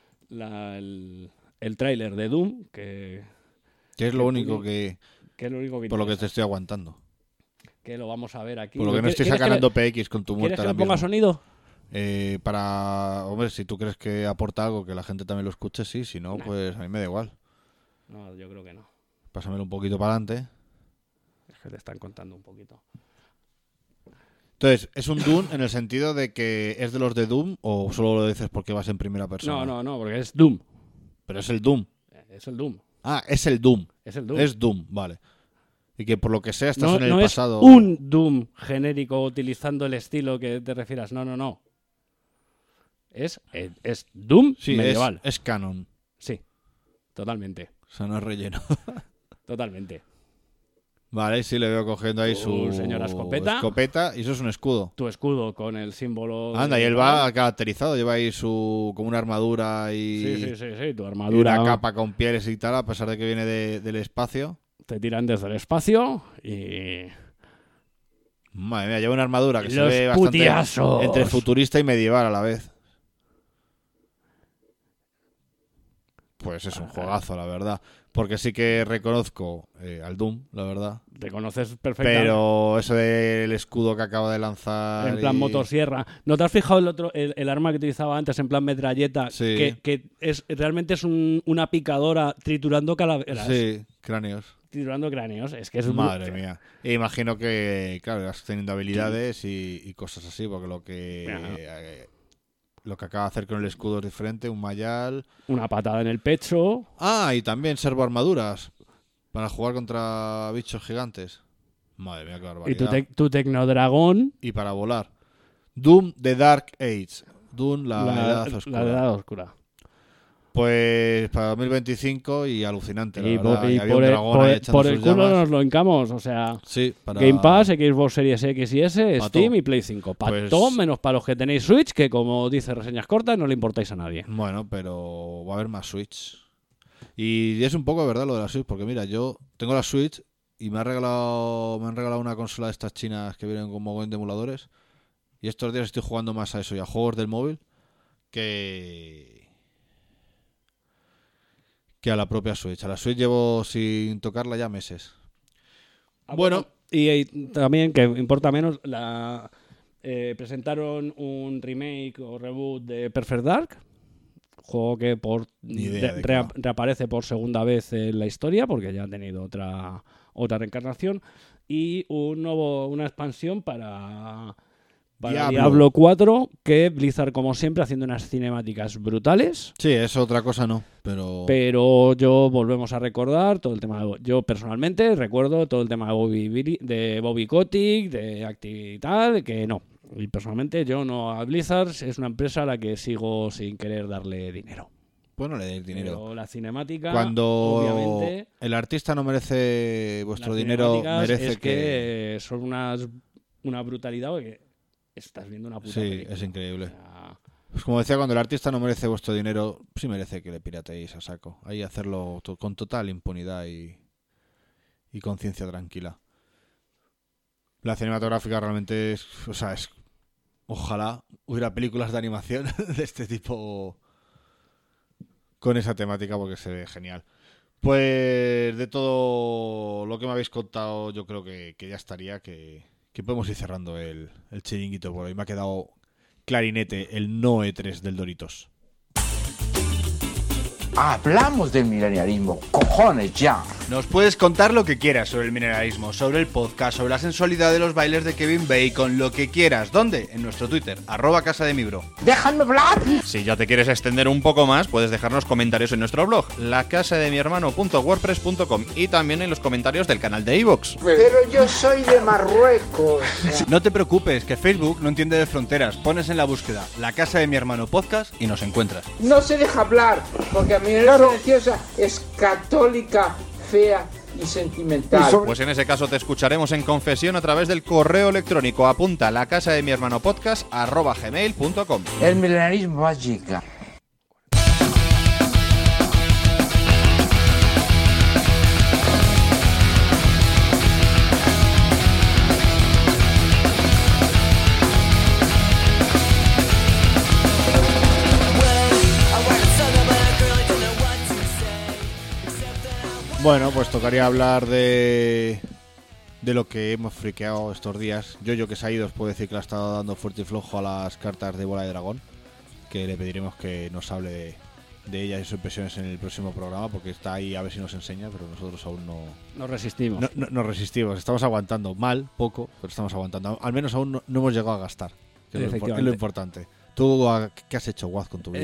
el tráiler de Doom, que es lo único que es lo único que por lo que te estoy aguantando. Que lo vamos a ver aquí. Por lo que no estoy sacando PX con tu muerte. ¿Quieres que le ponga sonido? Hombre, si tú crees que aporta algo que la gente también lo escuche, sí. Si no, pues a mí me da igual. No, yo creo que no. Pásamelo un poquito para adelante. Es que te están contando un poquito. Entonces, ¿es un Doom en el sentido de que es de los de Doom o solo lo dices porque vas en primera persona? No, porque es Doom. Pero es el Doom. Es el Doom. Ah, es el Doom. Es el Doom. Es Doom, vale. Y que por lo que sea estás en el pasado. No es un Doom genérico utilizando el estilo que te refieras. No. Es Doom medieval. Es canon. Sí, totalmente. O sea, no es relleno. Totalmente. Vale, sí, le veo cogiendo ahí su señora escopeta. Y eso es un escudo. Tu escudo con el símbolo. Anda, y él va caracterizado, lleva ahí como una armadura y. Sí, tu armadura. Y una capa con pieles y tal, a pesar de que viene del espacio. Te tiran desde el espacio y. Madre mía, lleva una armadura que Los se ve bastante putiasos. entre futurista y medieval a la vez. Pues es un juegazo, la verdad. Porque sí que reconozco al Doom, la verdad. Te conoces perfectamente. Pero eso del escudo que acaba de lanzar... En plan motosierra. ¿No te has fijado el arma que utilizaba antes en plan metralleta? Sí. Que realmente es una picadora triturando calaveras. Sí, cráneos. Triturando cráneos. Es que es Madre mía. E imagino que, claro, vas teniendo habilidades y cosas así, porque lo que acaba de hacer con el escudo es diferente, un mayal... Una patada en el pecho... Ah, y también servoarmaduras para jugar contra bichos gigantes. Madre mía, qué barbaridad. Y tu tecnodragón... Y para volar. Doom The Dark Age. Doom la edad oscura. La edad oscura. Pues para 2025 y alucinante, la y verdad. Y había por un el, dragón por, ahí echando por el sus culo llamas. nos lo hincamos, o sea... Sí, para... Game Pass, Xbox Series X y S, Pa' Steam todo. y Play 5. Para Pues- todo, menos para los que tenéis Switch, que como dice reseñas cortas, no le importáis a nadie. Bueno, pero va a haber más Switch. Y es un poco de verdad lo de la Switch, porque mira, yo tengo la Switch y me han regalado una consola de estas chinas que vienen con mogollón de emuladores. Y estos días estoy jugando más a eso y a juegos del móvil que a la propia Switch. A la Switch llevo sin tocarla ya meses. Bueno, y también, que importa menos, presentaron un remake o reboot de Perfect Dark, juego que Ni idea de qué va. reaparece por segunda vez en la historia, porque ya ha tenido otra reencarnación, y una expansión para Diablo 4, que Blizzard, como siempre, haciendo unas cinemáticas brutales. Sí, eso otra cosa no, Pero yo volvemos a recordar todo el tema yo personalmente recuerdo todo el tema de Bobby Kotick, de Active y tal, que no. Y personalmente yo no, a Blizzard es una empresa a la que sigo sin querer darle dinero. Pues no le deis dinero. Pero la cinemática, Cuando obviamente, el artista no merece vuestro las dinero, cinemáticas merece es que son una brutalidad, porque estás viendo una puta Sí, película. es increíble. O sea, Pues como decía, cuando el artista no merece vuestro dinero, sí merece que le pirateéis a saco. Ahí hacerlo con total impunidad y conciencia tranquila. La cinematográfica realmente es... O sea, es... Ojalá hubiera películas de animación de este tipo con esa temática, porque se ve genial. Pues de todo lo que me habéis contado, yo creo que ya estaría, que podemos ir cerrando el chiringuito por hoy. Me ha quedado clarinete el no E3 del Doritos. Hablamos del milenialismo, cojones ya. Nos puedes contar lo que quieras sobre el mineralismo, sobre el podcast, sobre la sensualidad de los bailes de Kevin Bacon, lo que quieras. ¿Dónde? En nuestro Twitter, @casademibro. ¡Déjame hablar! Si ya te quieres extender un poco más, puedes dejarnos comentarios en nuestro blog, lacasademihermano.wordpress.com, y también en los comentarios del canal de iVoox. Pero yo soy de Marruecos. No te preocupes, que Facebook no entiende de fronteras. Pones en la búsqueda La Casa de mi Hermano Podcast y nos encuentras. No se deja hablar, porque a mí la religiosa es católica, fea y sentimental. Pues en ese caso te escucharemos en confesión a través del correo electrónico. Apunta lacasademihermanopodcast@gmail.com. El milenarismo va a llegar. Bueno, pues tocaría hablar de lo que hemos friqueado estos días. Yo que se ha ido, os puedo decir que le ha estado dando fuerte y flojo a las cartas de Bola de Dragón, que le pediremos que nos hable de ellas y sus impresiones en el próximo programa, porque está ahí a ver si nos enseña, pero nosotros aún no... Nos resistimos. No resistimos, estamos aguantando mal, poco, pero estamos aguantando. Al menos aún no hemos llegado a gastar, que es lo importante. ¿Tú qué has hecho, Guaz, con tu vida?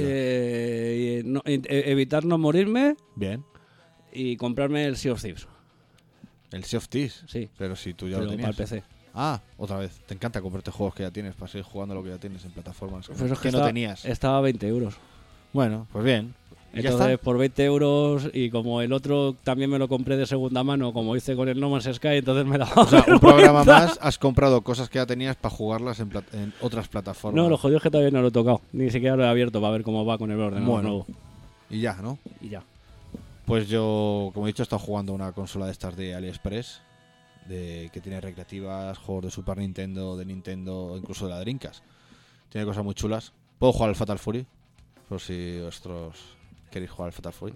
Evitar no morirme. Bien. Y comprarme el Sea of Thieves. ¿El Sea of Thieves? Sí. Pero si tú ya Pero lo tenías. para el PC. Ah, otra vez. Te encanta comprarte juegos que ya tienes para seguir jugando lo que ya tienes en plataformas Pues es que no tenías. Estaba a 20 euros. Bueno, pues bien. Entonces, por 20 euros, y como el otro también me lo compré de segunda mano, como hice con el No Man's Sky, entonces me daba. O sea, un programa más, has comprado cosas que ya tenías para jugarlas en otras plataformas. No, lo jodido es que todavía no lo he tocado. Ni siquiera lo he abierto para ver cómo va con el ordenador nuevo. Y ya, ¿no? Y ya. Pues yo, como he dicho, he estado jugando una consola de estas de AliExpress, que tiene recreativas, juegos de Super Nintendo, de Nintendo, incluso de la Dreamcast. Tiene cosas muy chulas. Puedo jugar al Fatal Fury, por si vosotros queréis jugar al Fatal Fury.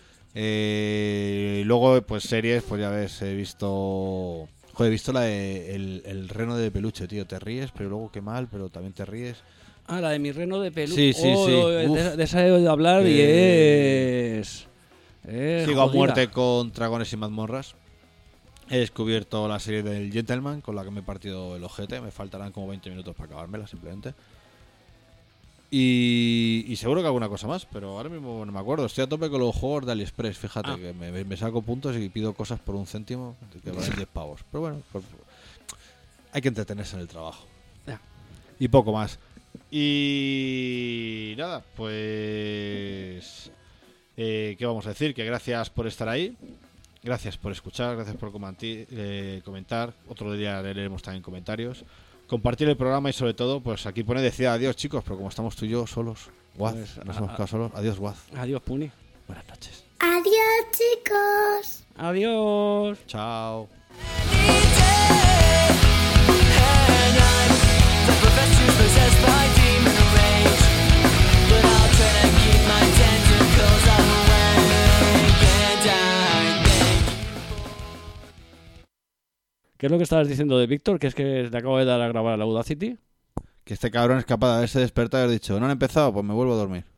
Luego, pues series, pues ya ves, he visto la de el reno de peluche, tío. Te ríes, pero luego qué mal, pero también te ríes. Ah, la de mi reno de peluche. Sí. De esa he oído hablar y es... Sigo a muerte con Dragones y mazmorras. He descubierto la serie del Gentleman, con la que me he partido el ojete. Me faltarán como 20 minutos para acabármela, simplemente. Y seguro que alguna cosa más, pero ahora mismo no me acuerdo. Estoy a tope con los juegos de AliExpress. Fíjate que me saco puntos y pido cosas por 1 céntimo, que valen 10 pavos. Pero bueno, pues, hay que entretenerse en el trabajo. Y poco más. Y nada, pues... ¿qué vamos a decir? Que gracias por estar ahí, gracias por escuchar, gracias por comentar. Otro día leeremos también comentarios, compartir el programa y sobre todo, pues aquí pone decía adiós, chicos, pero como estamos tú y yo solos, Guaz, nos hemos quedado solos. Adiós, Guaz. Adiós, Puni. Buenas noches. Adiós, chicos. Adiós. Chao. ¿Qué es lo que estabas diciendo de Víctor? Que es que te acabo de dar a grabar la Audacity. Que este cabrón es capaz de haberse despertado y haber dicho, no han empezado, pues me vuelvo a dormir.